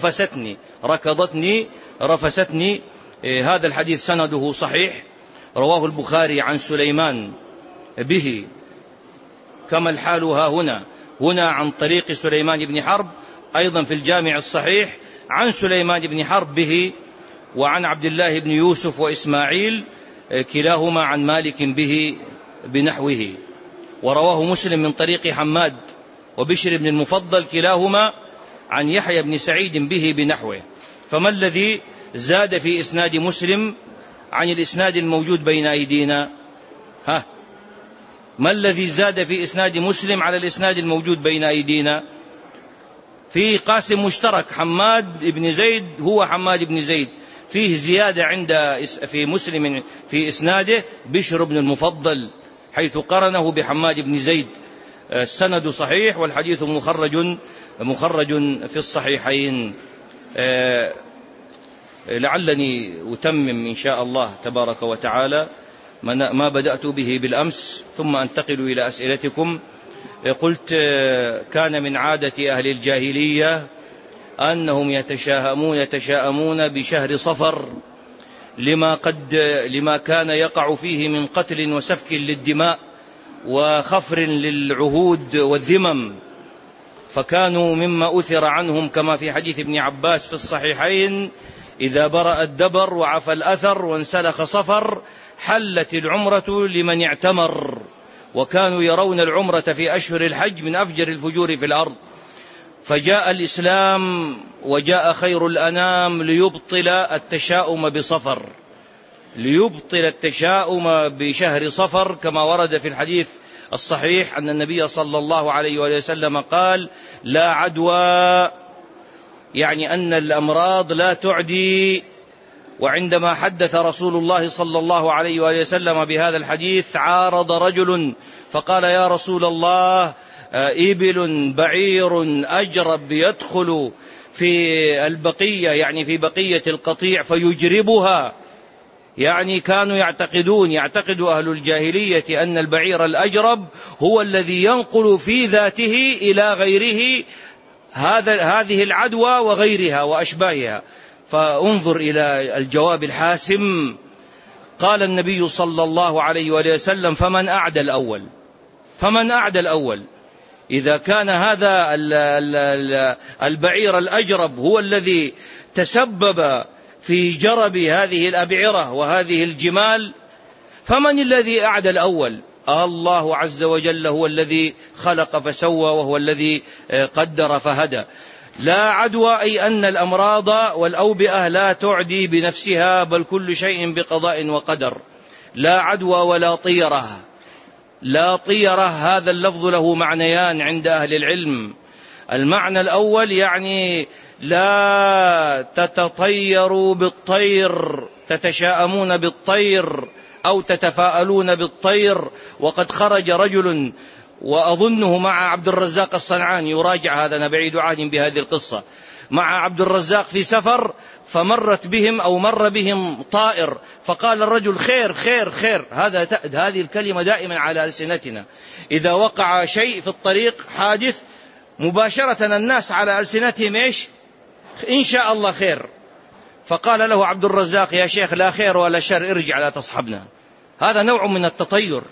رفستني. هذا الحديث سنده صحيح، رواه البخاري عن سليمان به كما الحال هنا عن طريق سليمان بن حرب، أيضا في الجامع الصحيح عن سليمان بن حرب به، وعن عبد الله بن يوسف وإسماعيل كلاهما عن مالك به بنحوه. ورواه مسلم من طريق حماد وبشر بن المفضل كلاهما عن يحيى بن سعيد به بنحوه. فما الذي زاد في إسناد مسلم عن الإسناد الموجود بين أيدينا؟ ما الذي زاد في إسناد مسلم على الإسناد الموجود بين أيدينا؟ فيه قاسم مشترك، حماد بن زيد هو حماد بن زيد. فيه زيادة في مسلم في إسناده بشر بن المفضل، حيث قرنه بحماد بن زيد. السند صحيح والحديث مخرج في الصحيحين. لعلني أتمم إن شاء الله تبارك وتعالى ما بدأت به بالأمس، ثم أنتقل إلى أسئلتكم. قلت: كان من عادة أهل الجاهلية أنهم يتشاءمون بشهر صفر لما كان يقع فيه من قتل وسفك للدماء وخفر للعهود والذمم، فكانوا مما أثر عنهم كما في حديث ابن عباس في الصحيحين: إذا برأ الدبر وعفى الأثر وانسلخ صفر حلت العمرة لمن اعتمر. وكانوا يرون العمرة في أشهر الحج من أفجر الفجور في الأرض. فجاء الإسلام وجاء خير الأنام ليبطل التشاؤم بشهر صفر، كما ورد في الحديث الصحيح أن النبي صلى الله عليه وسلم قال: لا عدوى، يعني أن الأمراض لا تعدي. وعندما حدث رسول الله صلى الله عليه وسلم بهذا الحديث عارض رجل فقال: يا رسول الله، إبل بعير أجرب يدخل في البقية، يعني في بقية القطيع، فيجربها. يعني كانوا يعتقد أهل الجاهلية أن البعير الأجرب هو الذي ينقل في ذاته إلى غيره هذه العدوى وغيرها وأشباهها. فانظر إلى الجواب الحاسم. قال النبي صلى الله عليه وسلم: فمن أعدى الأول؟ إذا كان هذا البعير الأجرب هو الذي تسبب في جرب هذه الأبعرة وهذه الجمال، فمن الذي أعدى الأول؟ الله عز وجل هو الذي خلق فسوى، وهو الذي قدر فهدى. لا عدوى، أي أن الأمراض والأوبئة لا تعدي بنفسها، بل كل شيء بقضاء وقدر. لا عدوى ولا طيرة. لا طيرة هذا اللفظ له معنيان عند أهل العلم. المعنى الأول يعني لا تتطيروا بالطير، تتشاءمون بالطير أو تتفاءلون بالطير. وقد خرج رجل وأظنه مع عبد الرزاق الصنعاني، يراجع هذا، أنا بعيد عهد بهذه القصة، مع عبد الرزاق في سفر، فمرت بهم أو مر بهم طائر، فقال الرجل خير خير خير. هذه الكلمة دائما على ألسنتنا، إذا وقع شيء في الطريق حادث مباشرة الناس على ألسنتهم إيش؟ إن شاء الله خير. فقال له عبد الرزاق يا شيخ لا خير ولا شر، ارجع لا تصحبنا. هذا نوع من التطير،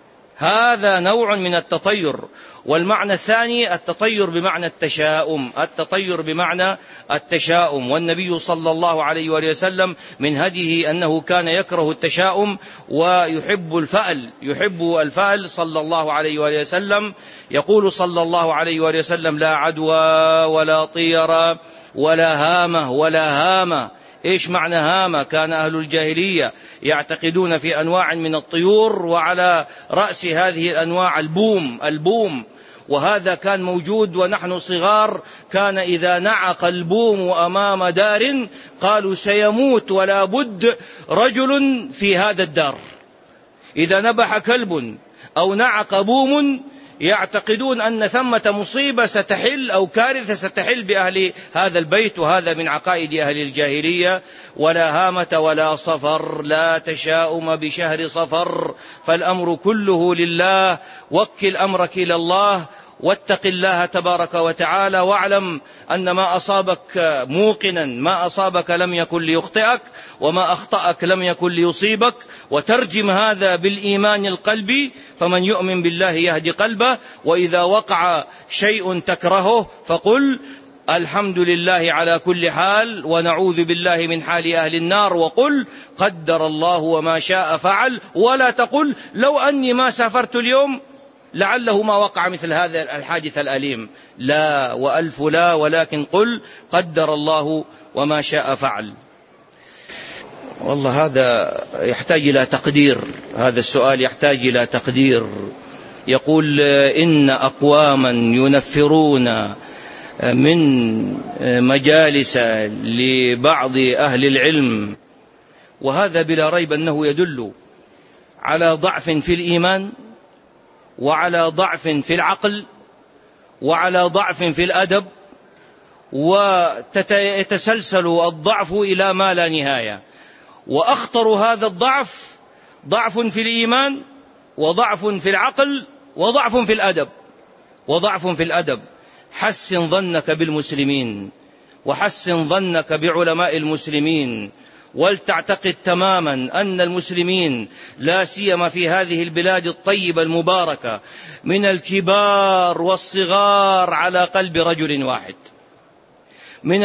هذا نوع من التطير. والمعنى الثاني التطير بمعنى التشاؤم، التطير بمعنى التشاؤم. والنبي صلى الله عليه وآله وسلم من هديه أنه كان يكره التشاؤم ويحب الفأل، يحب الفأل صلى الله عليه وآله وسلم. يقول صلى الله عليه وآله وسلم لا عدوى ولا طير ولا هامة ولا هامة. إيش معنى هامة؟ كان أهل الجاهلية يعتقدون في أنواع من الطيور، وعلى رأس هذه الأنواع البوم، وهذا كان موجود ونحن صغار. كان إذا نعق البوم أمام دار قالوا سيموت ولا بد رجل في هذا الدار. إذا نبح كلب أو نعق بوم يعتقدون أن ثمة مصيبة ستحل أو كارثة ستحل بأهل هذا البيت، وهذا من عقائد أهل الجاهلية. ولا هامة ولا صفر، لا تشاؤم بشهر صفر، فالأمر كله لله. وكل أمرك إلى الله واتق الله تبارك وتعالى، واعلم أن ما أصابك موقنا ما أصابك لم يكن ليخطئك، وما أخطأك لم يكن ليصيبك. وترجم هذا بالإيمان القلبي، فمن يؤمن بالله يهدي قلبه. وإذا وقع شيء تكرهه فقل الحمد لله على كل حال ونعوذ بالله من حال أهل النار، وقل قدر الله وما شاء فعل. ولا تقل لو أني ما سافرت اليوم لعله ما وقع مثل هذا الحادث الأليم، لا وألف لا، ولكن قل قدر الله وما شاء فعل. والله هذا يحتاج إلى تقدير، هذا السؤال يحتاج إلى تقدير. يقول إن أقواما ينفرون من مجالس لبعض أهل العلم، وهذا بلا ريب أنه يدل على ضعف في الإيمان، وعلى ضعف في العقل، وعلى ضعف في الأدب، ويتسلسل الضعف إلى ما لا نهاية. وأخطر هذا الضعف ضعف في الإيمان، وضعف في العقل، وضعف في الأدب، وضعف في الأدب. حسن ظنك بالمسلمين، وحسن ظنك بعلماء المسلمين، ولتعتقد تماما أن المسلمين لا سيما في هذه البلاد الطيبة المباركة من الكبار والصغار على قلب رجل واحد، من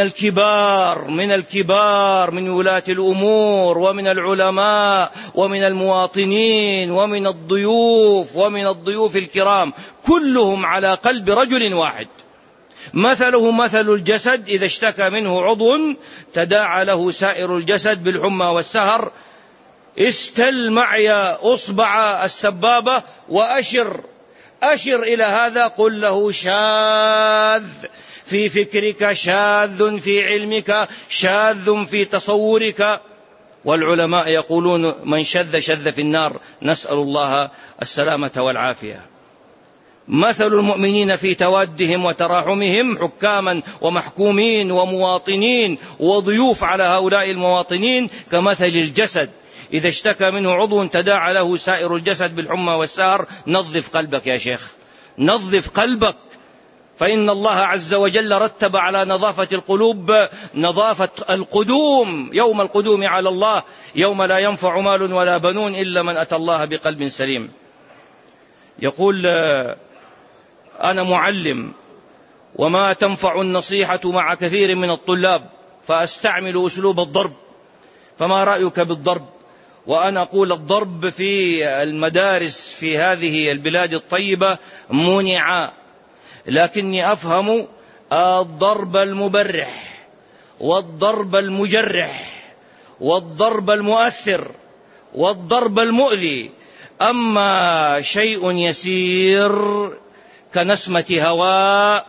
الكبار من ولاة الأمور ومن العلماء ومن المواطنين ومن الضيوف الكرام، كلهم على قلب رجل واحد. مثله مثل الجسد، إذا اشتكى منه عضو تداعى له سائر الجسد بالحمى والسهر. استل معي أصبع السبابة وأشر إلى هذا، قل له شاذ في فكرك، شاذ في علمك، شاذ في تصورك. والعلماء يقولون من شذ في النار، نسأل الله السلامة والعافية. مثل المؤمنين في توادهم وتراحمهم، حكاما ومحكومين ومواطنين وضيوف على هؤلاء المواطنين، كمثل الجسد إذا اشتكى منه عضو تداعى له سائر الجسد بالحمى والسهر. نظف قلبك يا شيخ، نظف قلبك، فإن الله عز وجل رتب على نظافة القلوب نظافة القدوم، يوم القدوم على الله، يوم لا ينفع مال ولا بنون إلا من أتى الله بقلب سليم. يقول أنا معلم وما تنفع النصيحة مع كثير من الطلاب، فأستعمل أسلوب الضرب، فما رأيك بالضرب؟ وأنا أقول الضرب في المدارس في هذه البلاد الطيبة منع، لكني أفهم الضرب المبرح والضرب المجرح والضرب المؤثر والضرب المؤذي. أما شيء يسير كنسمة هواء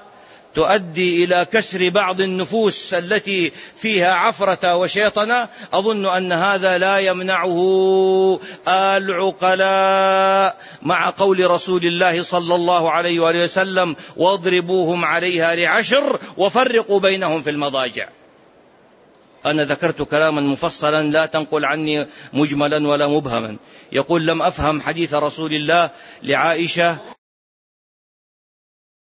تؤدي إلى كسر بعض النفوس التي فيها عفرة وشيطنة، أظن أن هذا لا يمنعه العقلاء، مع قول رسول الله صلى الله عليه وآله وسلم: واضربوهم عليها ل10 وفرقوا بينهم في المضاجع. أنا ذكرت كلاما مفصلا، لا تنقل عني مجملا ولا مبهما. يقول: لم أفهم حديث رسول الله لعائشة